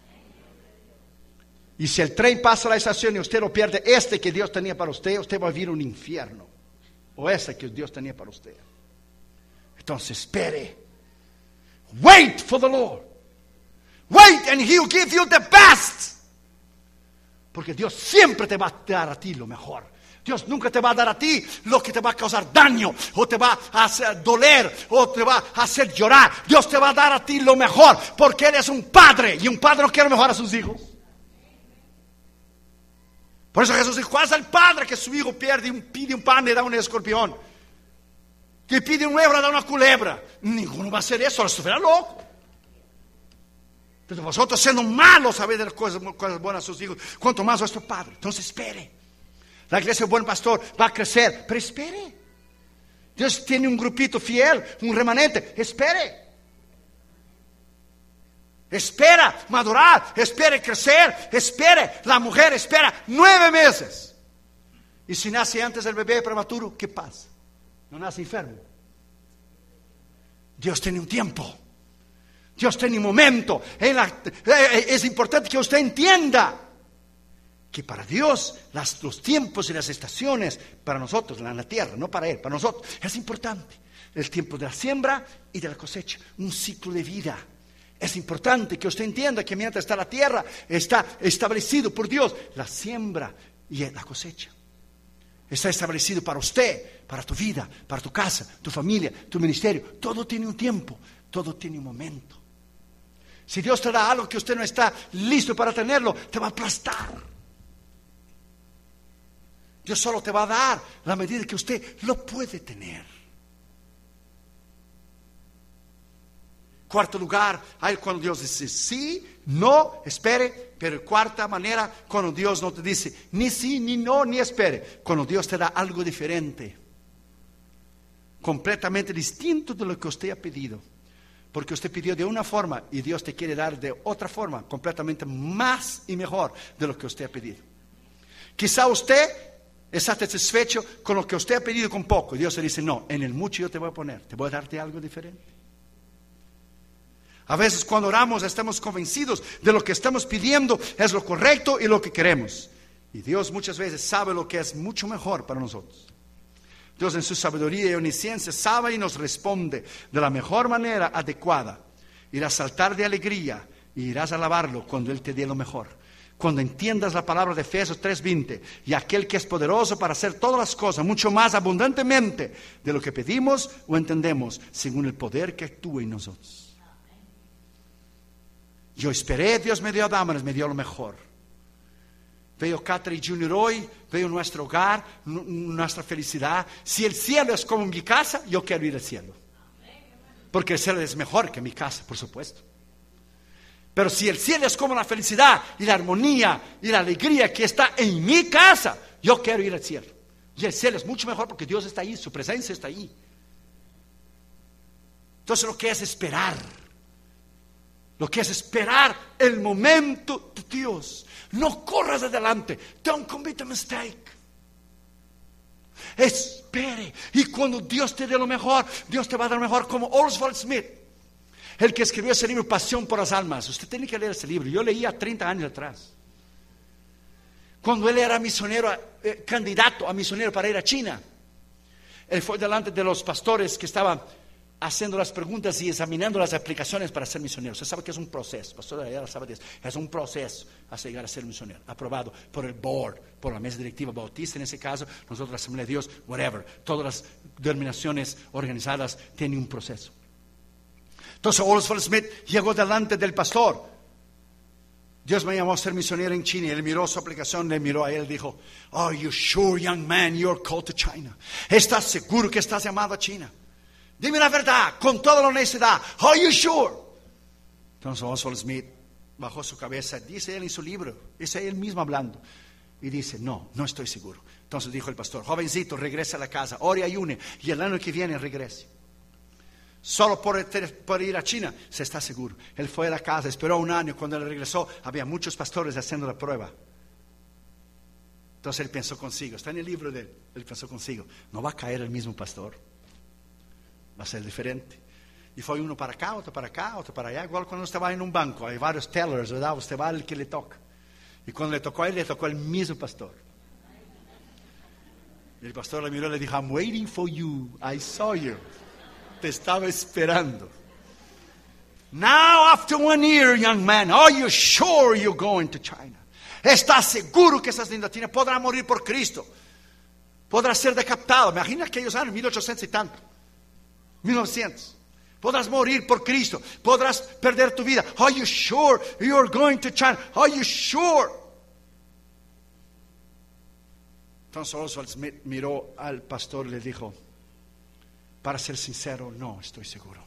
Y si el tren pasa a la estación y usted lo pierde, este que Dios tenía para usted, usted va a vivir un infierno. O ese que Dios tenía para usted. Entonces espere. Wait for the Lord. Wait and He'll give you the best. Porque Dios siempre te va a dar a ti lo mejor. Dios nunca te va a dar a ti lo que te va a causar daño, o te va a hacer doler, o te va a hacer llorar. Dios te va a dar a ti lo mejor, porque Él es un padre, y un padre no quiere mejor a sus hijos. Por eso Jesús dijo, ¿cuál es el padre que su hijo pierde y pide un pan y le da un escorpión? Que pide un euro y le da una culebra. Ninguno va a hacer eso, estuviera loco. Pero vosotros siendo malos sabéis de las cosas, cosas buenas a sus hijos, cuanto más vuestro padre. Entonces espere. La iglesia del buen pastor va a crecer, pero espere. Dios tiene un grupito fiel, un remanente, espere. Espera madurar, espere crecer, espere. La mujer espera nueve meses. Y si nace antes el bebé prematuro, ¿qué pasa? No nace enfermo. Dios tiene un tiempo. Dios tiene un momento. Es importante que usted entienda que para Dios las, los tiempos y las estaciones, para nosotros, en la tierra, no para Él, para nosotros, es importante. El tiempo de la siembra y de la cosecha, un ciclo de vida. Es importante que usted entienda que mientras está la tierra, está establecido por Dios la siembra y la cosecha. Está establecido para usted, para tu vida, para tu casa, tu familia, tu ministerio. Todo tiene un tiempo, todo tiene un momento. Si Dios te da algo que usted no está listo para tenerlo, te va a aplastar. Dios solo te va a dar la medida que usted lo puede tener. Cuarto lugar, hay cuando Dios dice sí, no, espere. Pero cuarta manera, cuando Dios no te dice ni sí, ni no, ni espere. Cuando Dios te da algo diferente, completamente distinto de lo que usted ha pedido. Porque usted pidió de una forma y Dios te quiere dar de otra forma, completamente más y mejor de lo que usted ha pedido. Quizá usted está satisfecho con lo que usted ha pedido con poco. Y Dios le dice, no, en el mucho yo te voy a poner, te voy a darte algo diferente. A veces cuando oramos estamos convencidos de lo que estamos pidiendo es lo correcto y lo que queremos. Y Dios muchas veces sabe lo que es mucho mejor para nosotros. Dios en su sabiduría y omnisciencia sabe y nos responde de la mejor manera adecuada. Irás a saltar de alegría y irás a alabarlo cuando Él te dé lo mejor. Cuando entiendas la palabra de Efesios tres veinte, y aquel que es poderoso para hacer todas las cosas mucho más abundantemente de lo que pedimos o entendemos, según el poder que actúa en nosotros. Yo esperé, Dios me dio a Damaris, me dio lo mejor. Veo Catherine Junior hoy, veo nuestro hogar, n- nuestra felicidad. Si el cielo es como mi casa, yo quiero ir al cielo. Porque el cielo es mejor que mi casa, por supuesto. Pero si el cielo es como la felicidad y la armonía y la alegría que está en mi casa, yo quiero ir al cielo. Y el cielo es mucho mejor porque Dios está ahí, su presencia está ahí. Entonces lo que es esperar. Lo que es esperar el momento de Dios. No corras adelante. Don't commit a mistake. Espere. Y cuando Dios te dé lo mejor, Dios te va a dar lo mejor, como Oswald Smith, el que escribió ese libro Pasión por las Almas. Usted tiene que leer ese libro. Yo leía treinta años atrás. Cuando él era misionero, eh, candidato a misionero para ir a China, él fue delante de los pastores que estaban haciendo las preguntas y examinando las aplicaciones para ser misionero. Usted sabe que es un proceso, pastor ya sabe de eso. Es un proceso hasta llegar a ser misionero, aprobado por el board, por la mesa directiva bautista en ese caso, nosotros la Asamblea de Dios, whatever. Todas las denominaciones organizadas tienen un proceso. Entonces Oswald Smith llegó delante del pastor. Dios me llamó a ser misionero en China. Y él miró su aplicación, le miró a él y dijo, "Are you sure, young man, you're called to China? ¿Estás seguro que estás llamado a China? Dime la verdad, con toda la honestidad. Are you sure?" Entonces Oswald Smith bajó su cabeza, dice él en su libro, dice él mismo hablando, y dice, no, no estoy seguro. Entonces dijo el pastor, jovencito, regresa a la casa, ore y ayune, y el año que viene regrese. Solo por, por ir a China se está seguro. Él fue a la casa, esperó un año, cuando él regresó, había muchos pastores haciendo la prueba. Entonces él pensó consigo, está en el libro de él, él pensó consigo, no va a caer el mismo pastor. Va a ser diferente. Y fue uno para acá, otro para acá, otro para allá. Igual cuando usted va en un banco, hay varios tellers, ¿verdad? Usted va al que le toca. Y cuando le tocó a él, le tocó el mismo pastor. Y el pastor le miró y le dijo, I'm waiting for you, I saw you. Te estaba esperando. Now after one year, young man, are you sure you're going to China? ¿Estás seguro que estás en la China? Podrá morir por Cristo. Podrá ser decapitado. Imagina aquellos años, mil ochocientos y tanto. mil novecientos. Podrás morir por Cristo. Podrás perder tu vida. Are you sure you're going to China? Are you sure? Entonces Oswald Smith miró al pastor y le dijo, para ser sincero, no estoy seguro.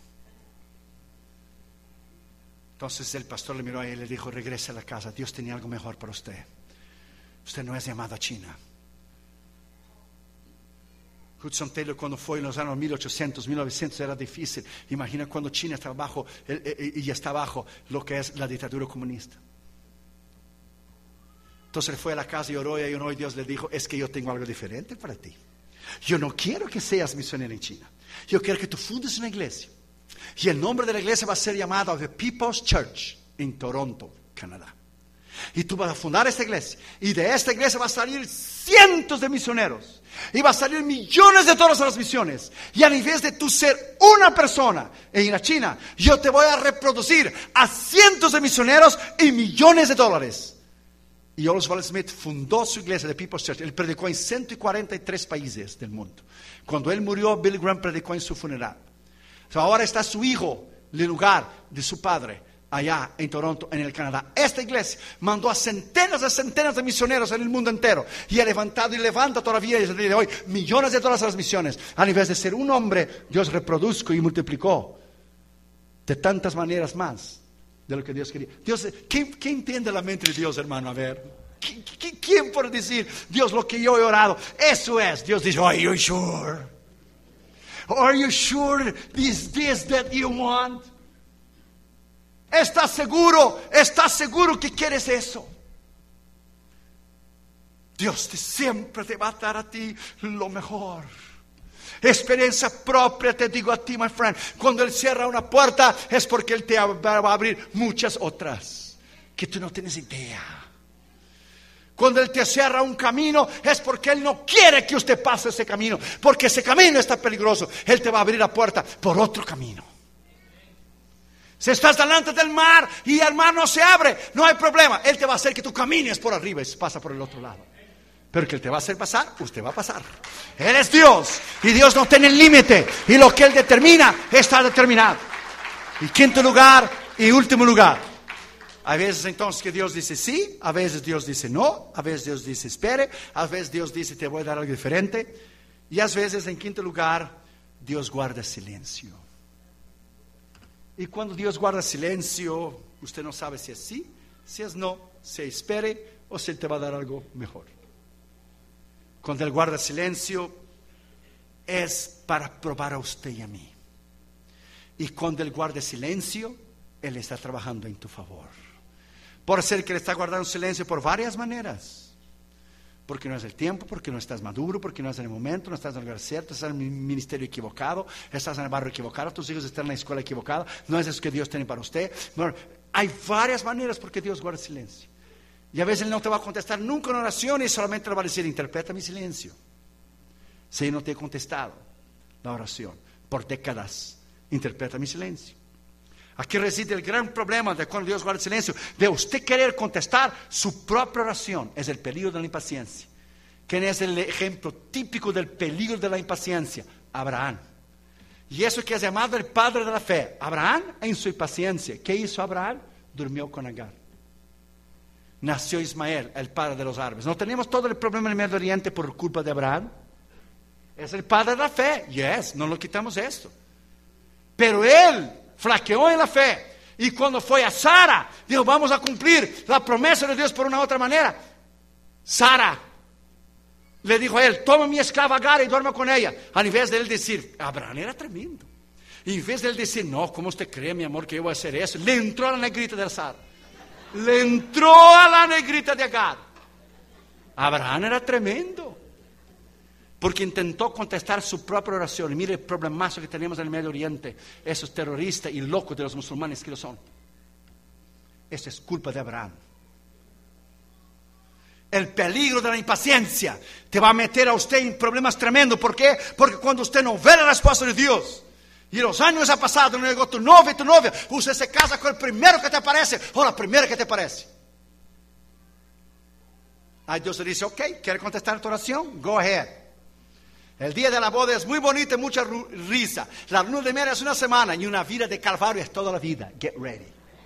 Entonces el pastor le miró a él y le dijo, regrese a la casa. Dios tenía algo mejor para usted. Usted no es llamado a China. Hudson Taylor cuando fue en los años mil ochocientos, mil novecientos era difícil. Imagina cuando China está bajo y ya está bajo lo que es la dictadura comunista. Entonces él fue a la casa y oró y oró y Dios le dijo, es que yo tengo algo diferente para ti. Yo no quiero que seas misionero en China. Yo quiero que tú fundes una iglesia. Y el nombre de la iglesia va a ser llamado The People's Church en Toronto, Canadá. Y tú vas a fundar esta iglesia. Y de esta iglesia va a salir cientos de misioneros. Y va a salir millones de dólares a las misiones. Y a nivel de tú ser una persona en la China, yo te voy a reproducir a cientos de misioneros y millones de dólares. Y Oswald Smith fundó su iglesia de People's Church. Él predicó en ciento cuarenta y tres países del mundo. Cuando él murió, Billy Graham predicó en su funeral. So, ahora está su hijo en el lugar de su padre, allá en Toronto, en el Canadá. Esta iglesia mandó a centenas de centenas de misioneros en el mundo entero. Y ha levantado y levanta todavía desde el día de hoy millones de dólares a las misiones. A nivel de ser un hombre, Dios reprodujo y multiplicó de tantas maneras más de lo que Dios quería. Dios, ¿quién, ¿quién entiende la mente de Dios, hermano? A ver. ¿Quién, quién puede decir, Dios, lo que yo he orado? Eso es. Dios dice, are you sure? Are you sure this this that you want? ¿Estás seguro? ¿Estás seguro que quieres eso? Dios te, siempre te va a dar a ti lo mejor. Experiencia propia te digo a ti, my friend. Cuando Él cierra una puerta es porque Él te va a abrir muchas otras que tú no tienes idea. Cuando Él te cierra un camino es porque Él no quiere que usted pase ese camino, porque ese camino está peligroso. Él te va a abrir la puerta por otro camino. Si estás delante del mar y el mar no se abre, no hay problema. Él te va a hacer que tú camines por arriba y pasa por el otro lado. Pero que Él te va a hacer pasar, usted va a pasar. Él es Dios y Dios no tiene límite. Y lo que Él determina está determinado. Y quinto lugar y último lugar. A veces entonces que Dios dice sí, a veces Dios dice no, a veces Dios dice espere, a veces Dios dice te voy a dar algo diferente. Y a veces en quinto lugar, Dios guarda silencio. Y cuando Dios guarda silencio, usted no sabe si es sí, si es no, si espere o si Él te va a dar algo mejor. Cuando Él guarda silencio es para probar a usted y a mí. Y cuando Él guarda silencio, Él está trabajando en tu favor. Por ser que Él está guardando silencio por varias maneras. Porque no es el tiempo, porque no estás maduro, porque no es el momento, no estás en el lugar cierto, estás en el ministerio equivocado, estás en el barrio equivocado, tus hijos están en la escuela equivocada, no es eso que Dios tiene para usted. No, hay varias maneras porque Dios guarda silencio. Y a veces Él no te va a contestar nunca en oración y solamente le va a decir, interpreta mi silencio. Si Él no te ha contestado la oración por décadas, interpreta mi silencio. Aquí reside el gran problema de cuando Dios guarda silencio, de usted querer contestar su propia oración. Es el peligro de la impaciencia. ¿Quién es el ejemplo típico del peligro de la impaciencia? Abraham. Y eso que es llamado el padre de la fe. Abraham en su impaciencia. ¿Qué hizo Abraham? Durmió con Agar. Nació Ismael, el padre de los árabes. ¿No tenemos todo el problema en el Medio Oriente por culpa de Abraham? Es el padre de la fe. Yes, no lo quitamos esto. Pero él flaqueó en la fe. Y cuando fue a Sara, dijo, vamos a cumplir la promesa de Dios por una otra manera. Sara le dijo a él, toma mi esclava Agar y duerma con ella. A vez de él decir, Abraham era tremendo. Y en vez de él decir, no, ¿cómo usted cree, mi amor, que yo voy a hacer eso? Le entró a la negrita de Sara. Le entró a la negrita de Agar. Abraham era tremendo. Porque intentó contestar su propia oración. Y mire el problemazo que tenemos en el Medio Oriente. Esos terroristas y locos de los musulmanes que lo son. Eso es culpa de Abraham. El peligro de la impaciencia te va a meter a usted en problemas tremendos. ¿Por qué? Porque cuando usted no ve la respuesta de Dios, y los años han pasado, no llegó tu novio y tu novia, usted se casa con el primero que te aparece o la primera que te aparece. Ahí Dios le dice, ok, ¿quiere contestar tu oración? Go ahead. El día de la boda es muy bonito y mucha risa. La luna de miel es una semana y una vida de calvario es toda la vida. Get ready.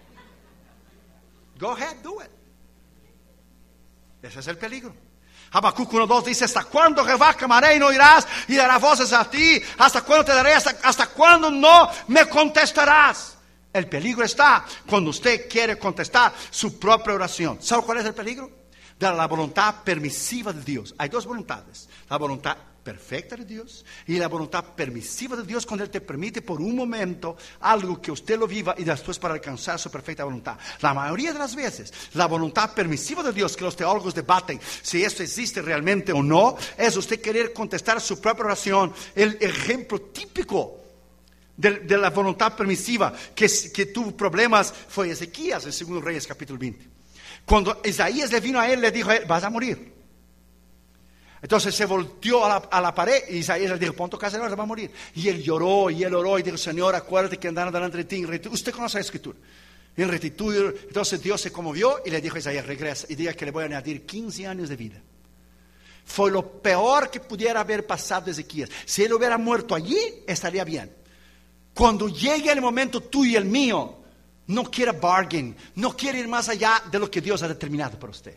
Go ahead, do it. Ese es el peligro. Habacuc uno dos dice, ¿hasta cuándo, Jehová, clamaré y no oirás? Y dará voces a ti. ¿Hasta cuándo te daré? ¿Hasta, hasta cuándo no me contestarás? El peligro está cuando usted quiere contestar su propia oración. ¿Sabe cuál es el peligro? De la voluntad permisiva de Dios. Hay dos voluntades. La voluntad perfecta de Dios y la voluntad permisiva de Dios, cuando Él te permite por un momento algo que usted lo viva y después para alcanzar su perfecta voluntad. La mayoría de las veces la voluntad permisiva de Dios, que los teólogos debaten si esto existe realmente o no, es usted querer contestar su propia oración. El ejemplo típico de, de la voluntad permisiva que, que tuvo problemas fue Ezequías en segundo Reyes capítulo veinte. Cuando Isaías le vino a él, le dijo a él, vas a morir. Entonces se volteó a la, a la pared y Isaías le dijo, pon tu casa, va a morir. Y él lloró y él oró y dijo, Señor, acuérdate que andaron delante de ti en rectitud. Usted conoce la escritura. En rectitud. Entonces Dios se conmovió y le dijo a Isaías, regresa y diga que le voy a añadir quince años de vida. Fue lo peor que pudiera haber pasado a Ezequías. Si él hubiera muerto allí, estaría bien. Cuando llegue el momento tuyo y el mío, no quiera bargain, no quiere ir más allá de lo que Dios ha determinado para usted.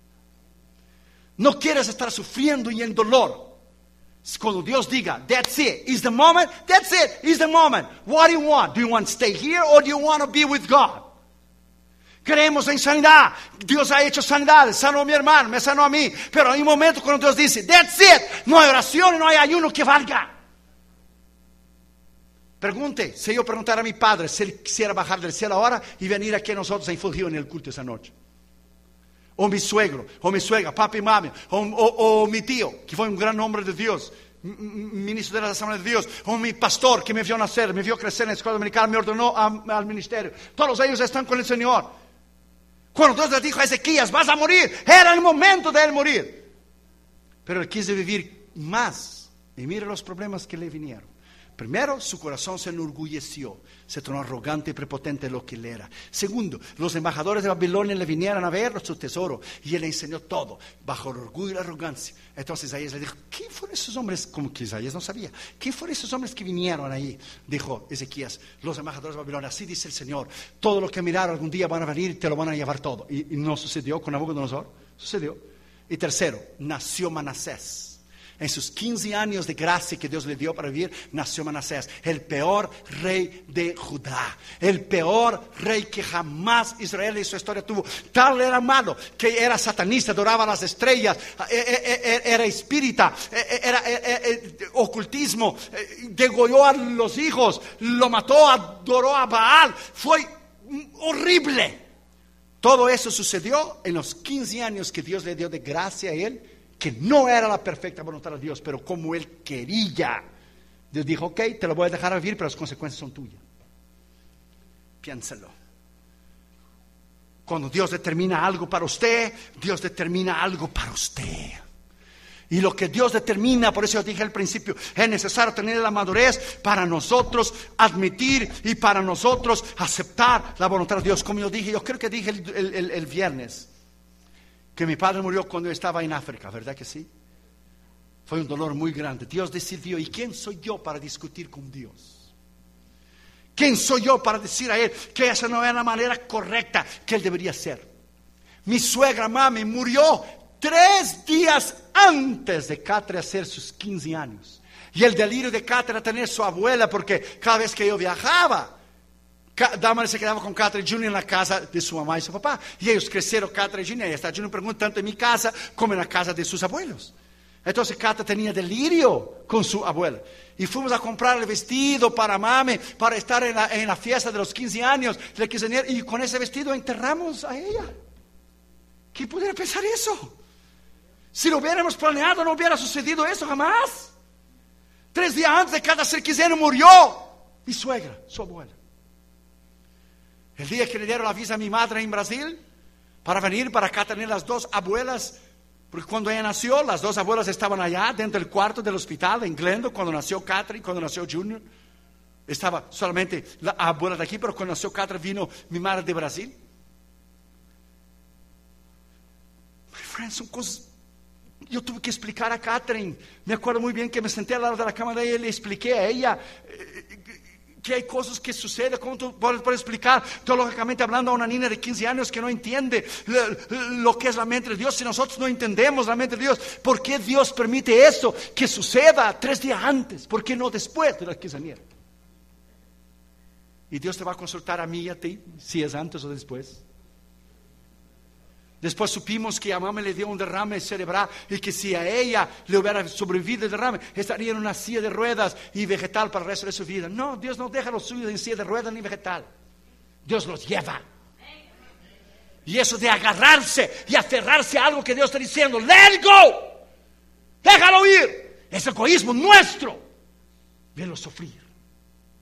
No quieres estar sufriendo y en dolor. Cuando Dios diga, that's it, is the moment, that's it, is the moment. What do you want? Do you want to stay here or do you want to be with God? Creemos en sanidad. Dios ha hecho sanidad, sanó a mi hermano, me sanó a mí. Pero hay un momento cuando Dios dice, that's it, no hay oración y no hay ayuno que valga. Pregunte, si yo preguntara a mi padre si él quisiera bajar del cielo ahora y venir aquí a nosotros en Fulgio en el culto esa noche. O mi suegro, o mi suegra, papi y mami, o, o, o mi tío, que fue un gran hombre de Dios, ministro de la Asamblea de Dios, o mi pastor que me vio nacer, me vio crecer en la escuela dominical, me ordenó a, al ministerio. Todos ellos están con el Señor. Cuando Dios le dijo a Ezequías, vas a morir, era el momento de él morir. Pero él quiso vivir más. Y mire los problemas que le vinieron. Primero, su corazón se enorgulleció, se tornó arrogante y prepotente lo que él era. Segundo, los embajadores de Babilonia le vinieron a ver su tesoro y él le enseñó todo, bajo el orgullo y la arrogancia. Entonces Isaías le dijo, ¿quién fueron esos hombres? Como que Isaías no sabía. ¿Quién fueron esos hombres que vinieron ahí? Dijo Ezequías, los embajadores de Babilonia, así dice el Señor, todo lo que miraron algún día van a venir y te lo van a llevar todo. Y, y no sucedió con Nabucodonosor, sucedió. Y tercero, nació Manasés. En sus quince años de gracia que Dios le dio para vivir, nació Manasés, el peor rey de Judá, el peor rey que jamás Israel en su historia tuvo. Tal era malo que era satanista, adoraba las estrellas, era espírita, era, era, era ocultismo, degolló a los hijos, lo mató, adoró a Baal, fue horrible. Todo eso sucedió en los quince años que Dios le dio de gracia a él, que no era la perfecta voluntad de Dios, pero como él quería. Dios dijo, ok, te lo voy a dejar vivir, pero las consecuencias son tuyas. Piénsalo. Cuando Dios determina algo para usted, Dios determina algo para usted. Y lo que Dios determina, por eso yo dije al principio, es necesario tener la madurez para nosotros admitir y para nosotros aceptar la voluntad de Dios. Como yo dije, yo creo que dije el, el, el, el viernes, que mi padre murió cuando yo estaba en África, ¿verdad que sí? Fue un dolor muy grande. Dios decidió, ¿y quién soy yo para discutir con Dios? ¿Quién soy yo para decir a Él que esa no era la manera correcta que Él debería ser? Mi suegra mami murió tres días antes de Catherine hacer sus quince años. Y el delirio de Catherine era tener su abuela, porque cada vez que yo viajaba, Damaris se quedaba con Catherine junior en la casa de su mamá y su papá. Y ellos crecieron, Catherine junior Y hasta Junior pregunta tanto en mi casa como en la casa de sus abuelos. Entonces Catherine tenía delirio con su abuela. Y fuimos a comprar el vestido para mami, para estar en la, en la fiesta de los quince años. Y con ese vestido enterramos a ella. ¿Quién pudiera pensar eso? Si lo hubiéramos planeado, no hubiera sucedido eso jamás. Tres días antes de cada ser quince años murió mi suegra, su abuela. El día que le dieron la visa a mi madre en Brasil para venir para acá tener las dos abuelas, porque cuando ella nació, las dos abuelas estaban allá dentro del cuarto del hospital en Glendale, cuando nació Catherine, cuando nació Junior. Estaba solamente la abuela de aquí, pero cuando nació Catherine vino mi madre de Brasil. My friends, son cosas. Yo tuve que explicar a Catherine. Me acuerdo muy bien que me senté al lado de la cama de ella y le expliqué a ella eh, que hay cosas que suceden. ¿Cómo tú puedes, puedes explicar teológicamente hablando a una niña de quince años que no entiende lo, lo que es la mente de Dios? Si nosotros no entendemos la mente de Dios, ¿por qué Dios permite eso que suceda tres días antes? ¿Por qué no después de la quinceañera? Y Dios te va a consultar a mí y a ti si es antes o después. Después supimos que a mamá le dio un derrame cerebral y que si a ella le hubiera sobrevivido el derrame, estaría en una silla de ruedas y vegetal para el resto de su vida. No, Dios no deja los suyos en silla de ruedas ni vegetal. Dios los lleva. Y eso de agarrarse y aferrarse a algo que Dios está diciendo, let it go, déjalo ir, es egoísmo nuestro. Velo sufrir.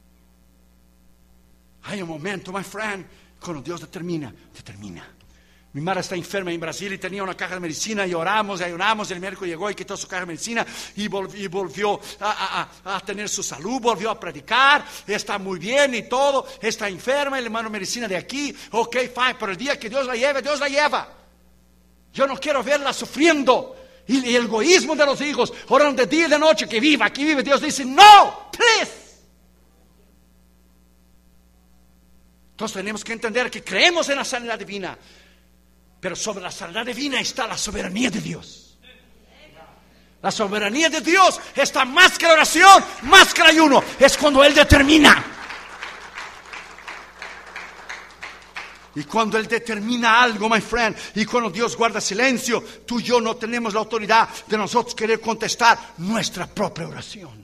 Hay un momento, my friend, cuando Dios determina, determina. Mi madre está enferma en Brasil y tenía una caja de medicina y oramos y ayunamos. El médico llegó y quitó su caja de medicina y, volv- y volvió a, a, a tener su salud, volvió a predicar. Está muy bien y todo. Está enferma y le mando medicina de aquí. Ok, fine, pero el día que Dios la lleve, Dios la lleva. Yo no quiero verla sufriendo. Y, y el egoísmo de los hijos, orando de día y de noche, que viva, que vive. Dios dice, no, please. Entonces tenemos que entender que creemos en la sanidad divina. Pero sobre la sanidad divina está la soberanía de Dios. La soberanía de Dios está más que la oración, más que el ayuno. Es cuando Él determina. Y cuando Él determina algo, my friend, y cuando Dios guarda silencio, tú y yo no tenemos la autoridad de nosotros querer contestar nuestra propia oración.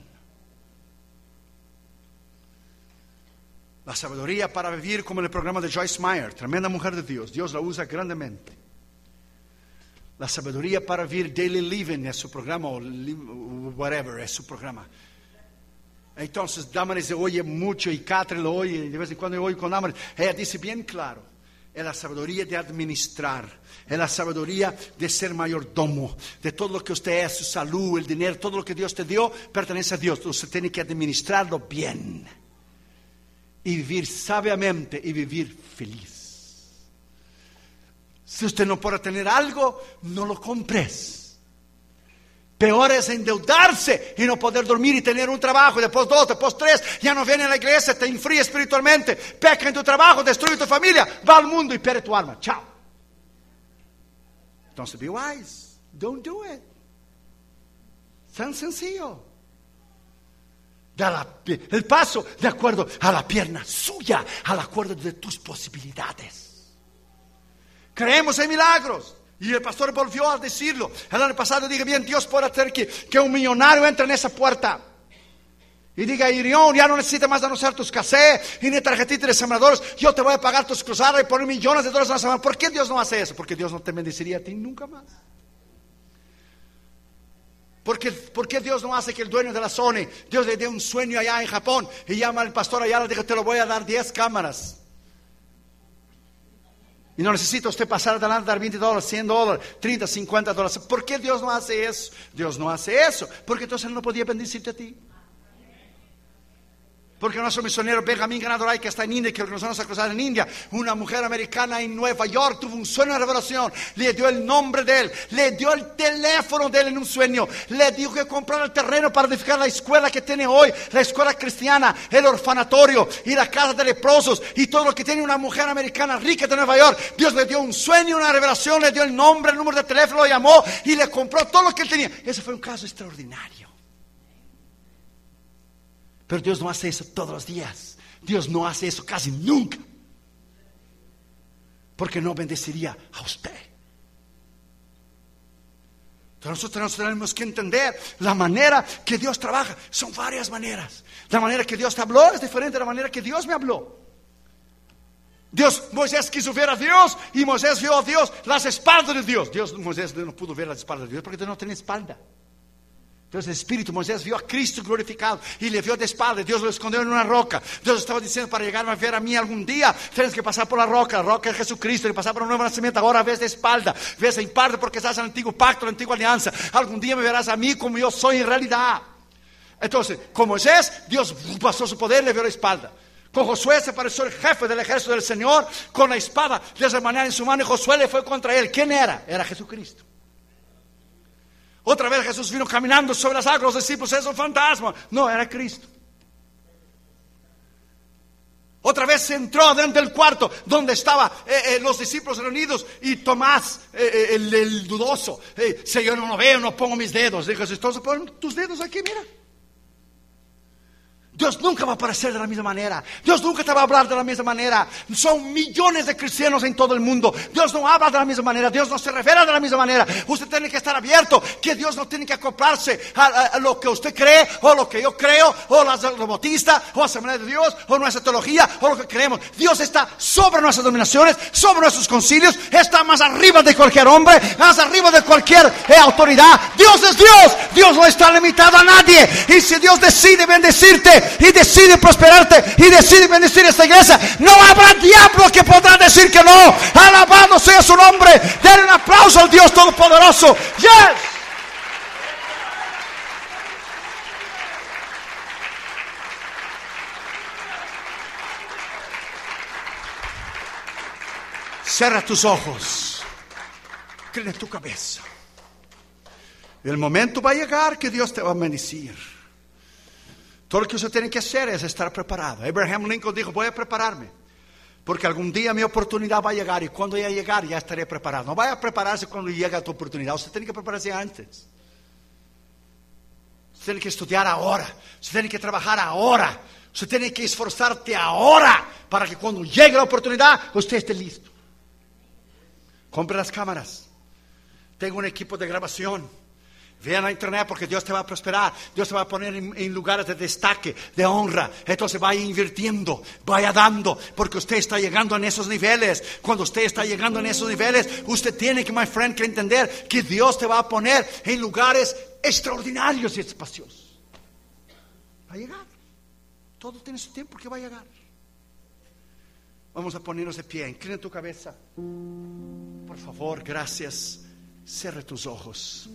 La sabiduría para vivir, como en el programa de Joyce Meyer, tremenda mujer de Dios, Dios la usa grandemente. La sabiduría para vivir daily living es su programa, o whatever es su programa. Entonces Damaris oye mucho y Catherine lo oye, de vez en cuando yo oigo con Damaris. Ella dice bien claro, es la sabiduría de administrar, es la sabiduría de ser mayordomo, de todo lo que usted es, su salud, el dinero, todo lo que Dios te dio, pertenece a Dios. Usted tiene que administrarlo bien. Y vivir sabiamente y vivir feliz. Si usted no puede tener algo, no lo compres. Peor es endeudarse y no poder dormir y tener un trabajo. Y después dos, después tres, ya no viene a la iglesia, te enfría espiritualmente, peca en tu trabajo, destruye tu familia, va al mundo y pierde tu alma. Chao. Entonces, be wise. Don't do it. Tan sencillo. Da la, el paso de acuerdo a la pierna suya, al acuerdo de tus posibilidades. Creemos en milagros. Y el pastor volvió a decirlo. El año pasado dije, bien, Dios puede hacer que, que un millonario entre en esa puerta. Y diga, Irión, ya no necesitas más anunciar tus casés y ni tarjetitas de sembradores. Yo te voy a pagar tus cruzadas y poner millones de dólares a la semana. ¿Por qué Dios no hace eso? Porque Dios no te bendeciría a ti nunca más. Porque, ¿Por qué Dios no hace que el dueño de la Sony, Dios le dé un sueño allá en Japón y llama al pastor allá y le dice, te lo voy a dar diez cámaras? Y no necesita usted pasar adelante, dar veinte dólares, cien dólares, treinta, cincuenta dólares. ¿Por qué Dios no hace eso? Dios no hace eso. Porque entonces Él no podía bendecirte a ti. Porque nuestro misionero Benjamín Ganadoray, que está en India, que organizó nuestra cruzada en India, una mujer americana en Nueva York, tuvo un sueño de revelación, le dio el nombre de él, le dio el teléfono de él en un sueño, le dijo que comprara el terreno para edificar la escuela que tiene hoy, la escuela cristiana, el orfanatorio y la casa de leprosos y todo lo que tiene una mujer americana rica de Nueva York. Dios le dio un sueño, una revelación, le dio el nombre, el número de teléfono, lo llamó y le compró todo lo que él tenía. Ese fue un caso extraordinario. Pero Dios no hace eso todos los días. Dios no hace eso casi nunca. Porque no bendeciría a usted. Entonces nosotros tenemos que entender la manera que Dios trabaja. Son varias maneras. La manera que Dios te habló es diferente de la manera que Dios me habló. Dios, Moisés quiso ver a Dios y Moisés vio a Dios, las espaldas de Dios. Dios, Moisés no pudo ver las espaldas de Dios porque Dios no tenía espalda. Entonces el Espíritu, Moisés vio a Cristo glorificado y le vio de espalda. Dios lo escondió en una roca. Dios estaba diciendo, para llegar a ver a mí algún día tienes que pasar por la roca. La roca es Jesucristo y pasar por un nuevo nacimiento. Ahora ves de espalda, ves en parte porque estás en el antiguo pacto, en la antigua alianza. Algún día me verás a mí como yo soy en realidad. Entonces con Moisés, Dios pasó su poder, le vio la espalda. Con Josué se apareció el jefe del ejército del Señor con la espada de manera en su mano y Josué le fue contra él. ¿Quién era? Era Jesucristo. Otra vez Jesús vino caminando sobre las aguas, los discípulos, es un fantasma. No, era Cristo. Otra vez se entró dentro del cuarto donde estaban eh, eh, los discípulos reunidos y Tomás, eh, eh, el, el dudoso. Eh, si yo no lo veo, no pongo mis dedos. Dijo Jesús, entonces pon tus dedos aquí, mira. Dios nunca va a aparecer de la misma manera. Dios nunca te va a hablar de la misma manera. Son millones de cristianos en todo el mundo. Dios no habla de la misma manera. Dios no se revela de la misma manera. Usted tiene que estar abierto. Que Dios no tiene que acoplarse a, a, a lo que usted cree, o lo que yo creo, o la robotista, o la Asamblea de Dios, o nuestra teología, o lo que creemos. Dios está sobre nuestras dominaciones, sobre nuestros concilios. Está más arriba de cualquier hombre, más arriba de cualquier eh, autoridad. Dios es Dios. Dios no está limitado a nadie. Y si Dios decide bendecirte, y decide prosperarte y decide bendecir esta iglesia, no habrá diablo que podrá decir que no. Alabado sea su nombre. Den un aplauso al Dios Todopoderoso. Yes. Cierra tus ojos. Cree en tu cabeza. El momento va a llegar que Dios te va a bendecir. Todo lo que usted tiene que hacer es estar preparado. Abraham Lincoln dijo, voy a prepararme, porque algún día mi oportunidad va a llegar, y cuando ya llegar ya estaré preparado. No vaya a prepararse cuando llegue tu oportunidad. Usted tiene que prepararse antes. Usted tiene que estudiar ahora. Usted tiene que trabajar ahora. Usted tiene que esforzarte ahora, para que cuando llegue la oportunidad usted esté listo. Compre las cámaras. Tenga un equipo de grabación. Vean a internet, porque Dios te va a prosperar. Dios te va a poner en, en lugares de destaque, de honra. Entonces vaya invirtiendo, vaya dando, porque usted está llegando en esos niveles. Cuando usted está llegando en esos niveles, usted tiene que, my friend, que entender que Dios te va a poner en lugares extraordinarios y espaciosos. Va a llegar. Todo tiene su tiempo que va a llegar. Vamos a ponernos de pie. Inclina tu cabeza. Por favor, gracias. Cierra tus ojos.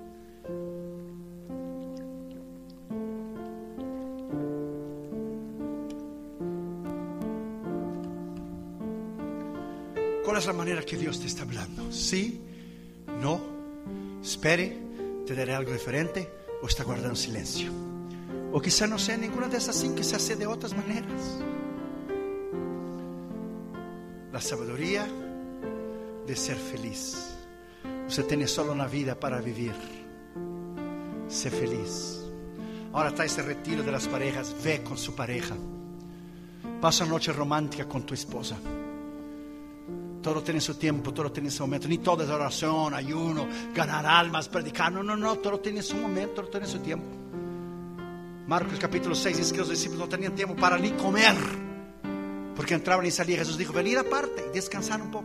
¿Cuál es la manera que Dios te está hablando? ¿Sí? ¿No? Espere, te daré algo diferente, o está guardando silencio. O quizá no sea ninguna de esas cinco, que se hace de otras maneras. La sabiduría de ser feliz. Usted tiene solo una vida para vivir. Sé feliz. Ahora está ese retiro de las parejas. Ve con su pareja. Pasa una noche romántica con tu esposa. Todo tiene su tiempo, todo tiene su momento. Ni todo es oración, ayuno, ganar almas, predicar. No, no, no, todo tiene su momento, todo tiene su tiempo. Marcos capítulo seis dice que los discípulos no tenían tiempo para ni comer, porque entraban y salían. Jesús dijo, venid aparte y descansar un poco.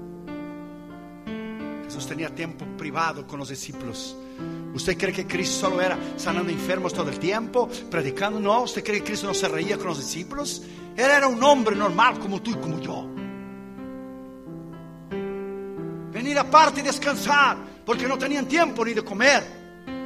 Jesús tenía tiempo privado con los discípulos. ¿Usted cree que Cristo solo era sanando enfermos todo el tiempo, predicando? No. ¿Usted cree que Cristo no se reía con los discípulos? Él era un hombre normal como tú y como yo. Venir aparte y descansar, porque no tenían tiempo ni de comer.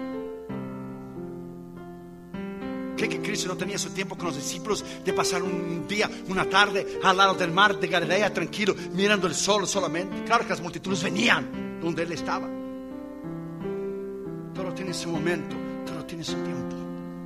¿Cree que Cristo no tenía su tiempo con los discípulos de pasar un día, una tarde al lado del mar de Galilea, tranquilo, mirando el sol solamente? Claro que las multitudes venían donde Él estaba. Todo tiene su momento, todo tiene su tiempo.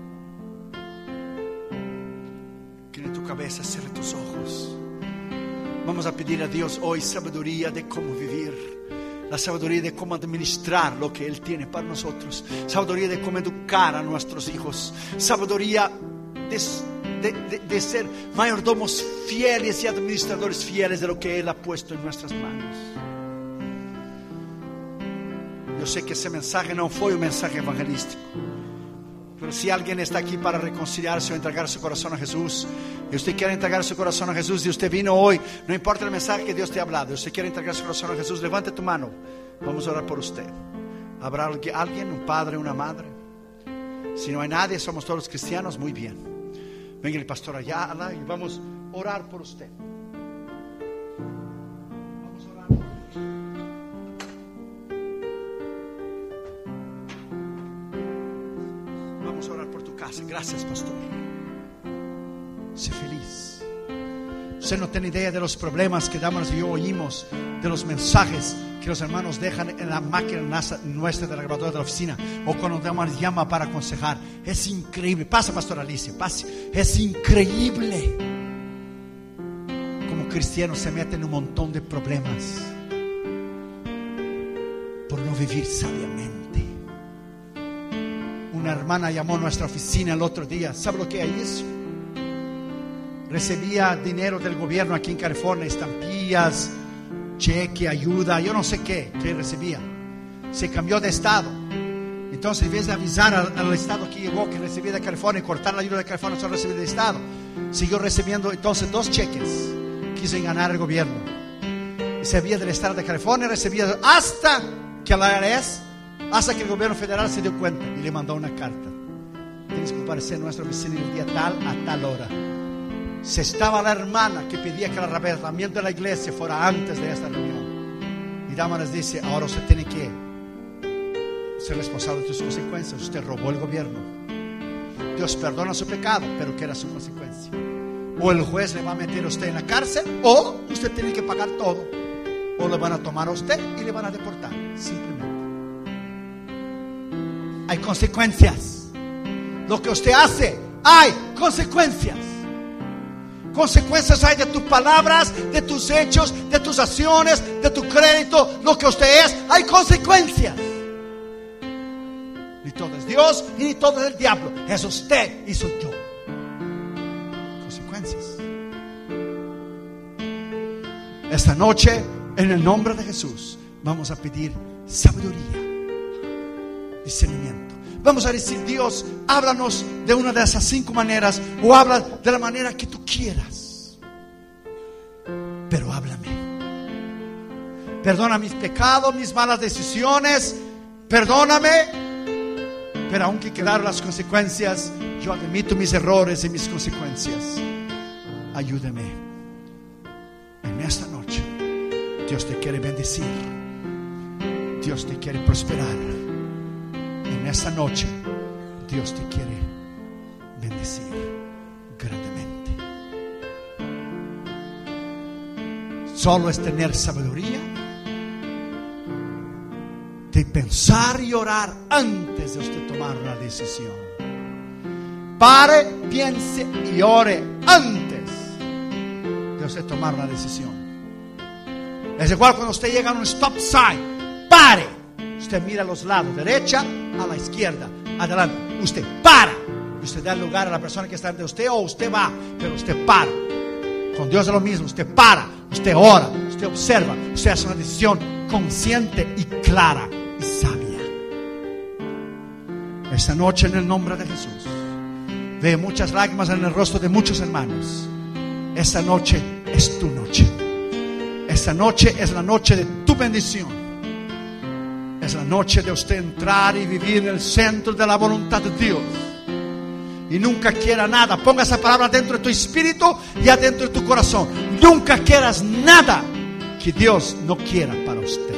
Que en tu cabeza cierre tus ojos. Vamos a pedir a Dios hoy sabiduría de cómo vivir. La sabiduría de cómo administrar lo que Él tiene para nosotros. Sabiduría de cómo educar a nuestros hijos. Sabiduría de, de, de, de ser mayordomos fieles y administradores fieles de lo que Él ha puesto en nuestras manos. Yo sé que ese mensaje no fue un mensaje evangelístico, pero si alguien está aquí para reconciliarse o entregar su corazón a Jesús, y usted quiere entregar su corazón a Jesús, y usted vino hoy, no importa el mensaje que Dios te ha hablado, y usted quiere entregar su corazón a Jesús, levante tu mano. Vamos a orar por usted. ¿Habrá alguien, un padre, una madre? Si no hay nadie, somos todos cristianos, muy bien. Venga el pastor allá y vamos a orar por usted. Vamos a orar por usted. Vamos a orar por tu casa. Gracias, pastor. Sé feliz. Usted no tiene idea de los problemas que damos y yo oímos, de los mensajes que los hermanos dejan en la máquina nuestra de la grabadora de la oficina, o cuando nos llama para aconsejar. Es increíble. Pasa, pastor Alicia, pase. Es increíble como cristianos se meten en un montón de problemas por no vivir sabiamente. Una hermana llamó a nuestra oficina el otro día. ¿Sabe lo que es eso? Recibía dinero del gobierno aquí en California, estampillas, cheque, ayuda, yo no sé qué, que recibía. Se cambió de estado. Entonces, en vez de avisar al, al estado que llegó, que recibía de California, y cortar la ayuda de California, solo recibía del estado, siguió recibiendo entonces dos cheques. Quiso enganar al gobierno. Recibía del estado de California, recibía hasta que la I R S, hasta que el gobierno federal se dio cuenta y le mandó una carta tienes que comparecer en nuestra oficina el día tal a tal hora. Si estaba la hermana que pedía que el arrebatamiento de la iglesia fuera antes de esta reunión, y Damaris dice, ahora usted tiene que ser responsable de sus consecuencias. Usted robó el gobierno. Dios perdona su pecado, pero que era su consecuencia. O el juez le va a meter a usted en la cárcel, o usted tiene que pagar todo, o le van a tomar a usted y le van a deportar. Simplemente hay consecuencias. Lo que usted hace, hay consecuencias. Consecuencias hay de tus palabras, de tus hechos, de tus acciones, de tu crédito. Lo que usted es, hay consecuencias. Ni todo es Dios y ni todo es el diablo. Es usted y soy yo. Consecuencias. Esta noche, en el nombre de Jesús, vamos a pedir sabiduría, discernimiento. Vamos a decir, Dios, háblanos de una de esas cinco maneras, o habla de la manera que tú quieras, pero háblame. Perdona mis pecados, mis malas decisiones. Perdóname. Pero aunque quedaron las consecuencias, yo admito mis errores y mis consecuencias. Ayúdame. En esta noche, Dios te quiere bendecir. Dios te quiere prosperar. En esta noche, Dios te quiere bendecir grandemente. Solo es tener sabiduría de pensar y orar antes de usted tomar una decisión. Pare, piense y ore antes de usted tomar una decisión. Es igual cuando usted llega a un stop sign. Pare. Usted mira a los lados, derecha, a la izquierda, adelante. Usted para. Usted da lugar a la persona que está ante usted, o usted va, pero usted para. Con Dios es lo mismo. Usted para, usted ora, usted observa, usted hace una decisión consciente y clara y sabia. Esta noche, en el nombre de Jesús, veo muchas lágrimas en el rostro de muchos hermanos. Esta noche es tu noche. Esta noche es la noche de tu bendición. Es la noche de usted entrar y vivir en el centro de la voluntad de Dios. Y nunca quiera nada. Ponga esa palabra dentro de tu espíritu y adentro de tu corazón. Nunca quieras nada que Dios no quiera para usted.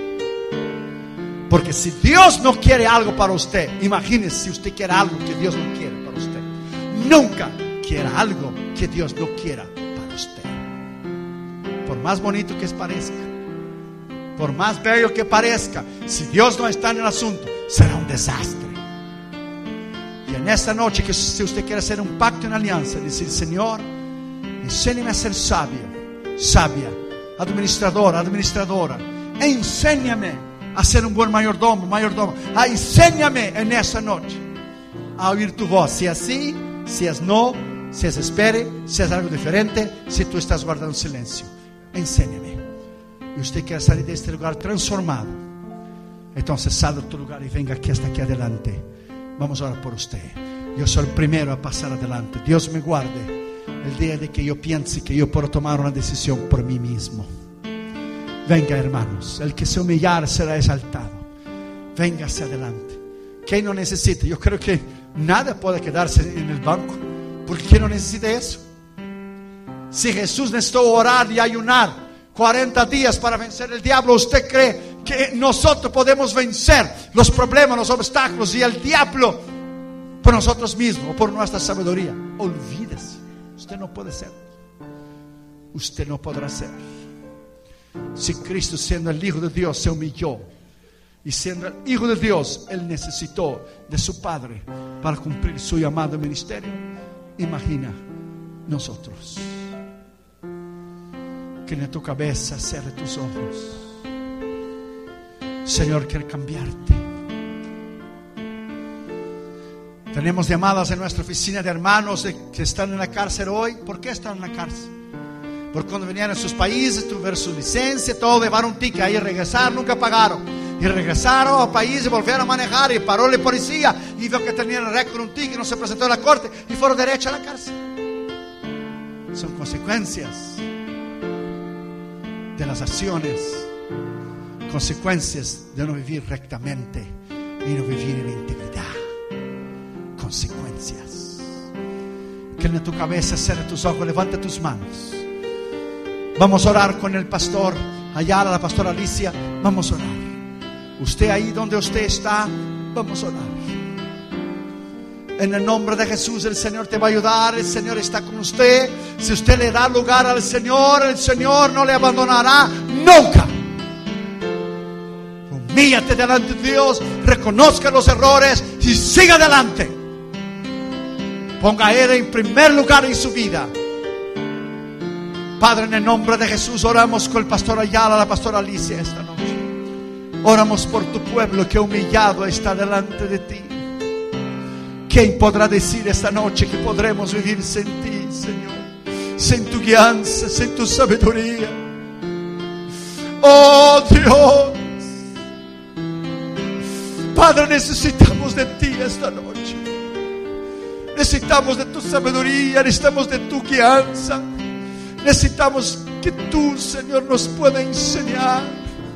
Porque si Dios no quiere algo para usted, imagínese si usted quiere algo que Dios no quiere para usted. Nunca quiera algo que Dios no quiera para usted. Por más bonito que parezca, por más bello que parezca, si Dios no está en el asunto, será un desastre. Y en esta noche, que si usted quiere hacer un pacto en alianza, decir, Señor, enséñame a ser sabio, sabia, administrador, administradora, enséñame a ser un buen mayordomo, mayordomo. Ah, enséñame en esta noche a oír tu voz, si es sí, si es no, si es espere, si es algo diferente, si tú estás guardando silencio. Enséñame. Y usted quiere salir de este lugar transformado, entonces sal de tu lugar y venga aquí hasta aquí adelante. Vamos a orar por usted. Yo soy el primero a pasar adelante. Dios me guarde el día de que yo piense que yo puedo tomar una decisión por mí mismo. Venga, hermanos, el que se humillar será exaltado. Venga hacia adelante. ¿Quién no necesita? Yo creo que nada puede quedarse en el banco, porque ¿quién no necesita eso? Si Jesús necesitó orar y ayunar cuarenta días para vencer el diablo, ¿usted cree que nosotros podemos vencer los problemas, los obstáculos y el diablo por nosotros mismos o por nuestra sabiduría? Olvídese. Usted no puede ser. Usted no podrá ser. Si Cristo, siendo el Hijo de Dios, se humilló, y siendo el Hijo de Dios, Él necesitó de su Padre para cumplir su llamado ministerio, imagina nosotros. Que en tu cabeza, cierre tus ojos. Señor, quiere cambiarte. Tenemos llamadas en nuestra oficina de hermanos de, que están en la cárcel hoy. ¿Por qué están en la cárcel? Porque cuando venían a sus países, tuvieron su licencia, todo, llevaron un ticket, ahí regresaron, nunca pagaron. Y regresaron al país y volvieron a manejar, y paró la policía y vio que tenían el récord, un ticket, no se presentó a la corte y fueron derecho a la cárcel. Son consecuencias de las acciones, consecuencias de no vivir rectamente y no vivir en integridad. Consecuencias. Inclina tu cabeza, cierra tus ojos, levanta tus manos. Vamos a orar con el pastor Ayala, la pastora Alicia. Vamos a orar. Usted ahí donde usted está, vamos a orar. En el nombre de Jesús, el Señor te va a ayudar. El Señor está con usted. Si usted le da lugar al Señor, el Señor no le abandonará nunca. Humíllate delante de Dios, reconozca los errores y siga adelante. Ponga a Él en primer lugar en su vida. Padre, en el nombre de Jesús, oramos con el pastor Ayala, la pastora Alicia esta noche. Oramos por tu pueblo que humillado está delante de ti. ¿Quién podrá decir esta noche que podremos vivir sin ti, Señor? Sin tu guianza, sin tu sabiduría. Oh Dios, Padre, necesitamos de ti esta noche. Necesitamos de tu sabiduría, necesitamos de tu guianza. Necesitamos que tú, Señor, nos pueda enseñar.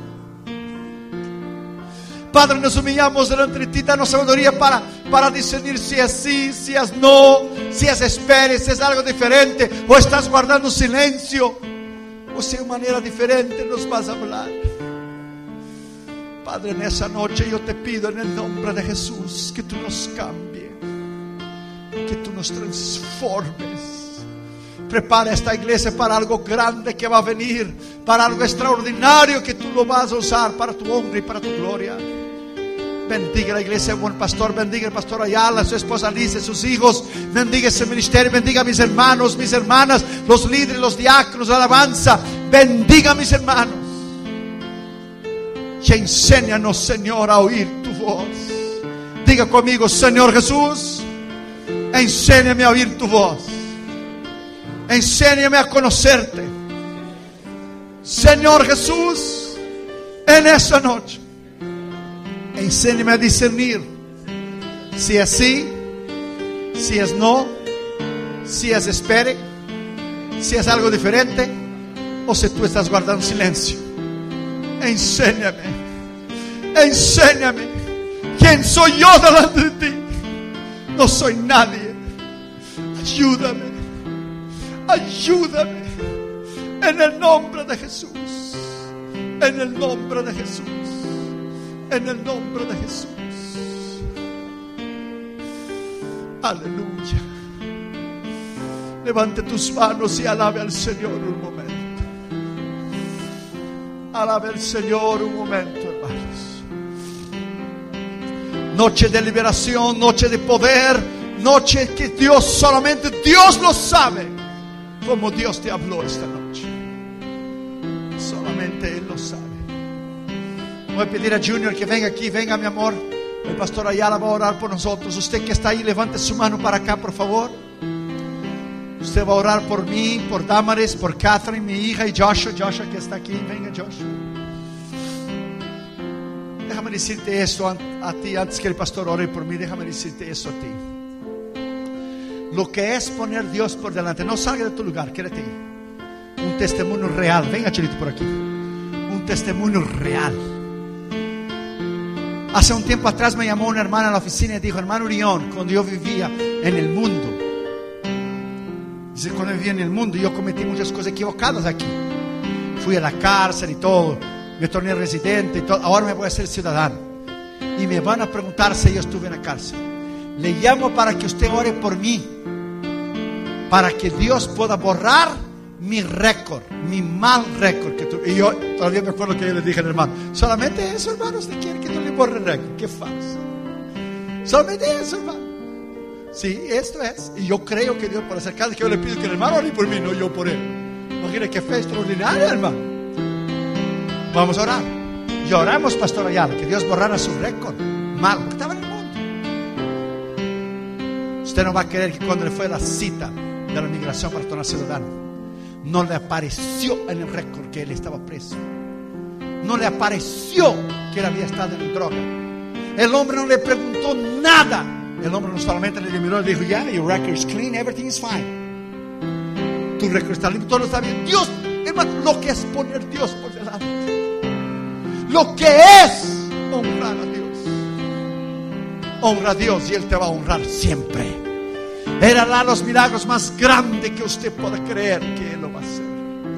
Padre, nos humillamos delante de ti. Danos sabiduría para, para discernir si es sí, si es no, si es espere, si es algo diferente, o estás guardando silencio, o si de manera diferente nos vas a hablar. Padre, en esa noche yo te pido en el nombre de Jesús que tú nos cambies, que tú nos transformes. Prepara esta iglesia para algo grande que va a venir, para algo extraordinario que tú lo vas a usar para tu honra y para tu gloria. Bendiga la iglesia, buen pastor. Bendiga el pastor Ayala, su esposa Alicia, sus hijos. Bendiga ese ministerio. Bendiga a mis hermanos, mis hermanas, los líderes, los diáconos, la alabanza. Bendiga a mis hermanos. Y enséñanos, Señor, a oír tu voz. Diga conmigo: Señor Jesús, enséñame a oír tu voz. Enséñame a conocerte. Señor Jesús, en esa noche, enséñame a discernir si es sí, si es no, si es espere, si es algo diferente, o si tú estás guardando silencio. Enséñame, enséñame. ¿Quién soy yo delante de ti? No soy nadie. Ayúdame. Ayúdame en el nombre de Jesús, en el nombre de Jesús, en el nombre de Jesús. Aleluya. Levante tus manos y alabe al Señor un momento. Alabe al Señor un momento, hermanos. Noche de liberación, noche de poder, noche que Dios, solamente Dios lo sabe. Como Dios te habló esta noche, solamente Él lo sabe. Voy a pedir a Junior que venga aquí. Venga, mi amor. El pastor Ayala va a orar por nosotros. Usted que está ahí, levante su mano para acá, por favor. Usted va a orar por mí, por Damaris, por Catherine, mi hija, y Joshua. Joshua que está aquí. Venga, Joshua. Déjame decirte esto a, a ti antes que el pastor ore por mí. Déjame decirte esto a ti. Lo que es poner Dios por delante. No salga de tu lugar, quédate ahí. Un testimonio real. Venga, Chelito, por aquí. Un testimonio real. Hace un tiempo atrás me llamó una hermana a la oficina y dijo: hermano Urión, cuando yo vivía en el mundo, dice, cuando vivía en el mundo, yo cometí muchas cosas equivocadas aquí. Fui a la cárcel y todo, me torné residente y todo. Ahora me voy a hacer ciudadano y me van a preguntar si yo estuve en la cárcel. Le llamo para que usted ore por mí, para que Dios pueda borrar mi récord, mi mal récord que tu... Y yo todavía me acuerdo que yo le dije al hermano: solamente eso, hermano, usted quiere que yo le borre el récord. Qué falso. Solamente eso, hermano. Sí, esto es. Y yo creo que Dios, por hacer cada vez que yo le pido que el hermano ore por mí, no yo por él. Imagínate qué fe extraordinaria, hermano. Vamos a orar. Y oramos, pastor Ayala, que Dios borrara su récord mal, porque estaba en el mundo. Usted no va a querer que cuando le fue a la cita de la migración para tornar ciudadano, no le apareció en el récord que él estaba preso. No le apareció que él había estado en droga. El hombre no le preguntó nada. El hombre no solamente le miró y le dijo: yeah, your record is clean, everything is fine. Tu récord está limpio, todo está bien. Dios, hermano, lo que es poner Dios por delante, lo que es honrar a Dios. Honra a Dios y Él te va a honrar siempre. Él hará los milagros más grandes que usted pueda creer que Él lo va a hacer.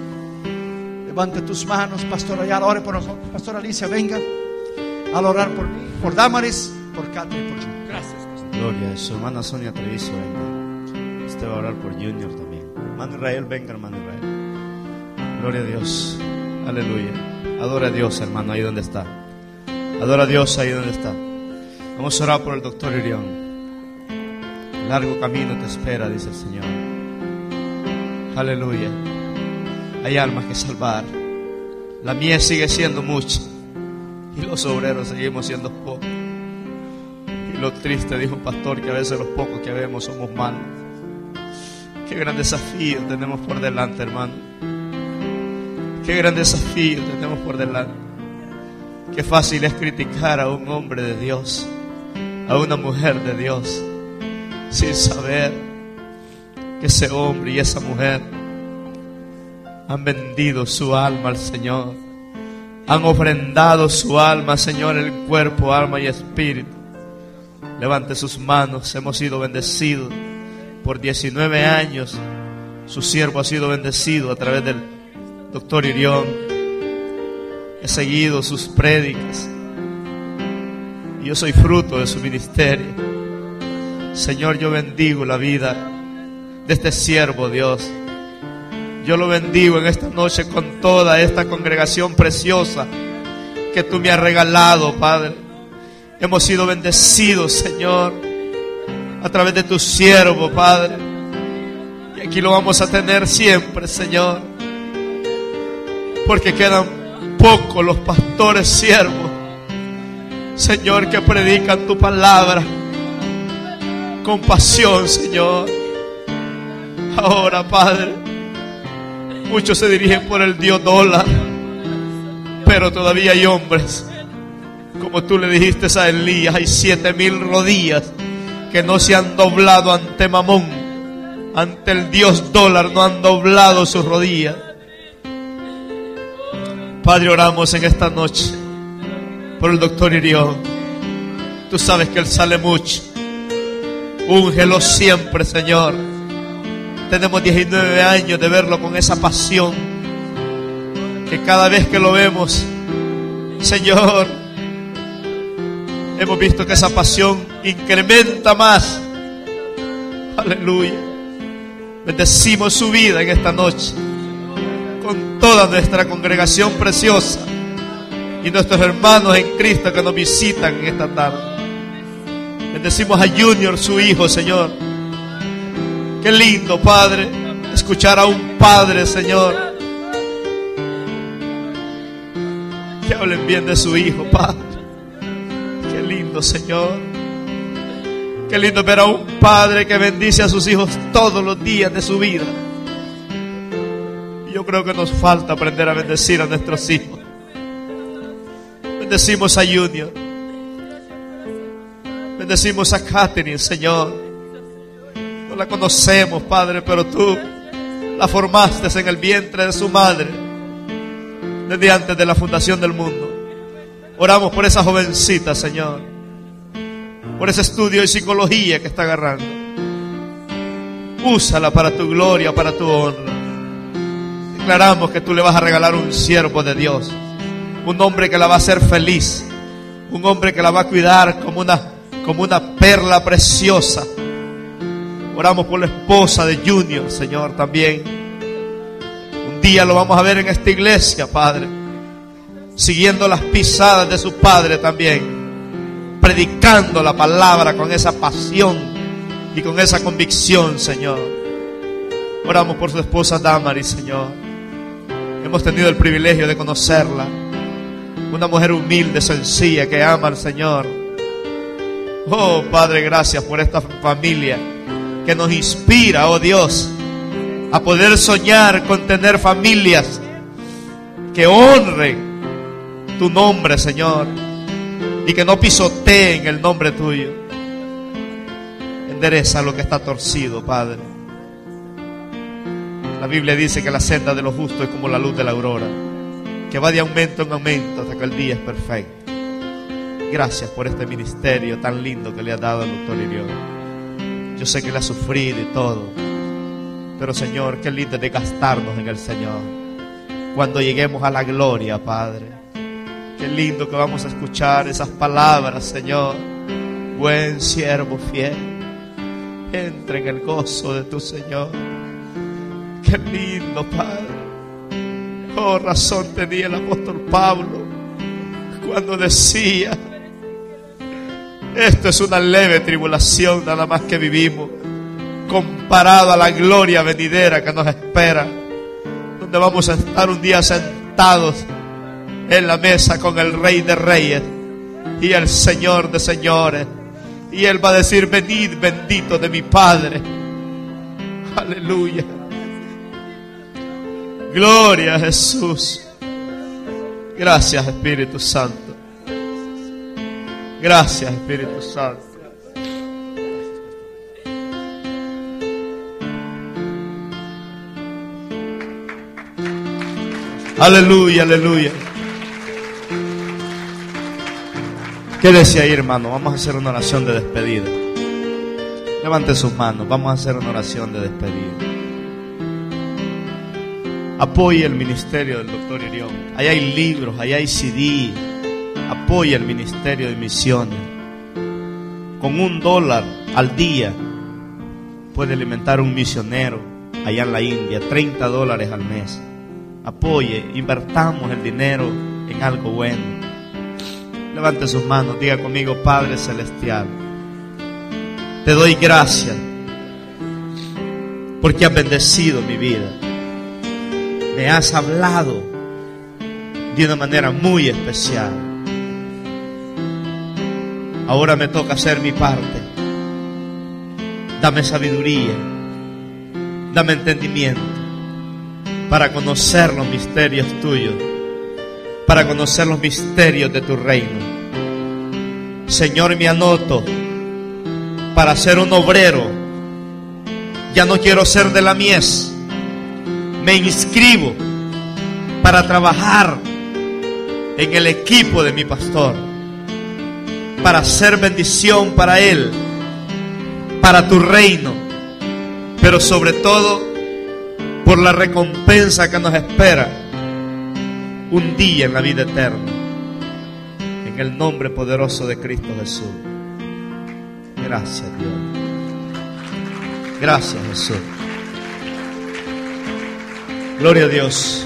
Levante tus manos, Pastor Ayala, ore por nosotros. Pastor Alicia, venga a orar por mí, por Damaris, por Catherine y por Junior. Gracias, Pastor. Gloria. Su hermana Sonia Treviso, venga. Usted va a orar por Junior también. Hermano Israel, venga, hermano Israel. Gloria a Dios. Aleluya. Adora a Dios, hermano, ahí donde está. Adora a Dios ahí donde está. Vamos a orar por el doctor Irión. Largo camino te espera, dice el Señor. Aleluya. Hay almas que salvar. La mies sigue siendo mucha y los obreros seguimos siendo pocos. Y lo triste, dijo un pastor, que a veces los pocos que vemos somos malos. Qué gran desafío tenemos por delante, hermano. Qué gran desafío tenemos por delante. Qué fácil es criticar a un hombre de Dios, a una mujer de Dios, sin saber que ese hombre y esa mujer han vendido su alma al Señor, han ofrendado su alma, Señor, el cuerpo, alma y espíritu. Levante sus manos. Hemos sido bendecidos por diecinueve años. Su siervo ha sido bendecido a través del doctor Irión. He seguido sus prédicas y yo soy fruto de su ministerio. Señor, yo bendigo la vida de este siervo, Dios. Yo lo bendigo en esta noche con toda esta congregación preciosa que tú me has regalado, Padre. Hemos sido bendecidos, Señor, a través de tu siervo, Padre. Y aquí lo vamos a tener siempre, Señor, porque quedan pocos los pastores siervos, Señor, que predican tu palabra con pasión, Señor. Ahora, Padre, muchos se dirigen por el Dios dólar, pero todavía hay hombres, como tú le dijiste a Elías, hay siete mil rodillas que no se han doblado ante Mamón, ante el Dios dólar, no han doblado sus rodillas. Padre, oramos en esta noche por el doctor Irión. Tú sabes que él sale mucho. Úngelo siempre, Señor. Tenemos diecinueve años de verlo con esa pasión, que cada vez que lo vemos, Señor, hemos visto que esa pasión incrementa más. Aleluya. Bendecimos su vida en esta noche con toda nuestra congregación preciosa y nuestros hermanos en Cristo que nos visitan en esta tarde. Bendecimos a Junior, su hijo, Señor. Qué lindo, Padre, escuchar a un padre, Señor, que hablen bien de su hijo, Padre. Qué lindo, Señor. Qué lindo ver a un padre que bendice a sus hijos todos los días de su vida. Y yo creo que nos falta aprender a bendecir a nuestros hijos. Bendecimos a Junior. Bendecimos a Catherine, Señor. No la conocemos, Padre, pero tú la formaste en el vientre de su madre desde antes de la fundación del mundo. Oramos por esa jovencita, Señor, por ese estudio de psicología que está agarrando. Úsala para tu gloria, para tu honra. Declaramos que tú le vas a regalar un siervo de Dios, un hombre que la va a hacer feliz, un hombre que la va a cuidar como una, como una perla preciosa. Oramos por la esposa de Junior, Señor, también. Un día lo vamos a ver en esta iglesia, Padre, siguiendo las pisadas de su padre también, predicando la palabra con esa pasión y con esa convicción, Señor. Oramos por su esposa Damaris, Señor. Hemos tenido el privilegio de conocerla, una mujer humilde, sencilla, que ama al Señor. Oh, Padre, gracias por esta familia que nos inspira, oh Dios, a poder soñar con tener familias que honren tu nombre, Señor, y que no pisoteen el nombre tuyo. Endereza lo que está torcido, Padre. La Biblia dice que la senda de los justos es como la luz de la aurora, que va de aumento en aumento hasta que el día es perfecto. Gracias por este ministerio tan lindo que le has dado al doctor Irión. Yo sé que Él ha sufrido y todo, pero Señor, qué lindo es de gastarnos en el Señor. Cuando lleguemos a la gloria, Padre, qué lindo que vamos a escuchar esas palabras, Señor. Buen siervo fiel, entra en el gozo de tu Señor. Qué lindo, Padre. Oh, razón tenía el apóstol Pablo cuando decía: esto es una leve tribulación nada más que vivimos, comparado a la gloria venidera que nos espera, donde vamos a estar un día sentados en la mesa con el Rey de Reyes y el Señor de Señores, y Él va a decir: venid bendito de mi Padre. Aleluya. Gloria a Jesús. Gracias, Espíritu Santo. Gracias, Espíritu Santo. Aleluya, aleluya. Quédese ahí, hermano. Vamos a hacer una oración de despedida. Levante sus manos. Vamos a hacer una oración de despedida. Apoye el ministerio del doctor Irión. Ahí hay libros, ahí hay C D. Apoye el ministerio de misiones. Con un dólar al día puede alimentar un misionero allá en la India. treinta dólares al mes. Apoye, invertamos el dinero en algo bueno. Levante sus manos, diga conmigo: Padre Celestial, te doy gracias porque has bendecido mi vida. Me has hablado de una manera muy especial. Ahora me toca hacer mi parte. Dame sabiduría, dame entendimiento para conocer los misterios tuyos, para conocer los misterios de tu reino. Señor, me anoto para ser un obrero. Ya no quiero ser de la mies. Me inscribo para trabajar en el equipo de mi pastor, para hacer bendición para él, para tu reino, pero sobre todo por la recompensa que nos espera un día en la vida eterna. En el nombre poderoso de Cristo Jesús. Gracias, Dios. Gracias, Jesús. Gloria a Dios.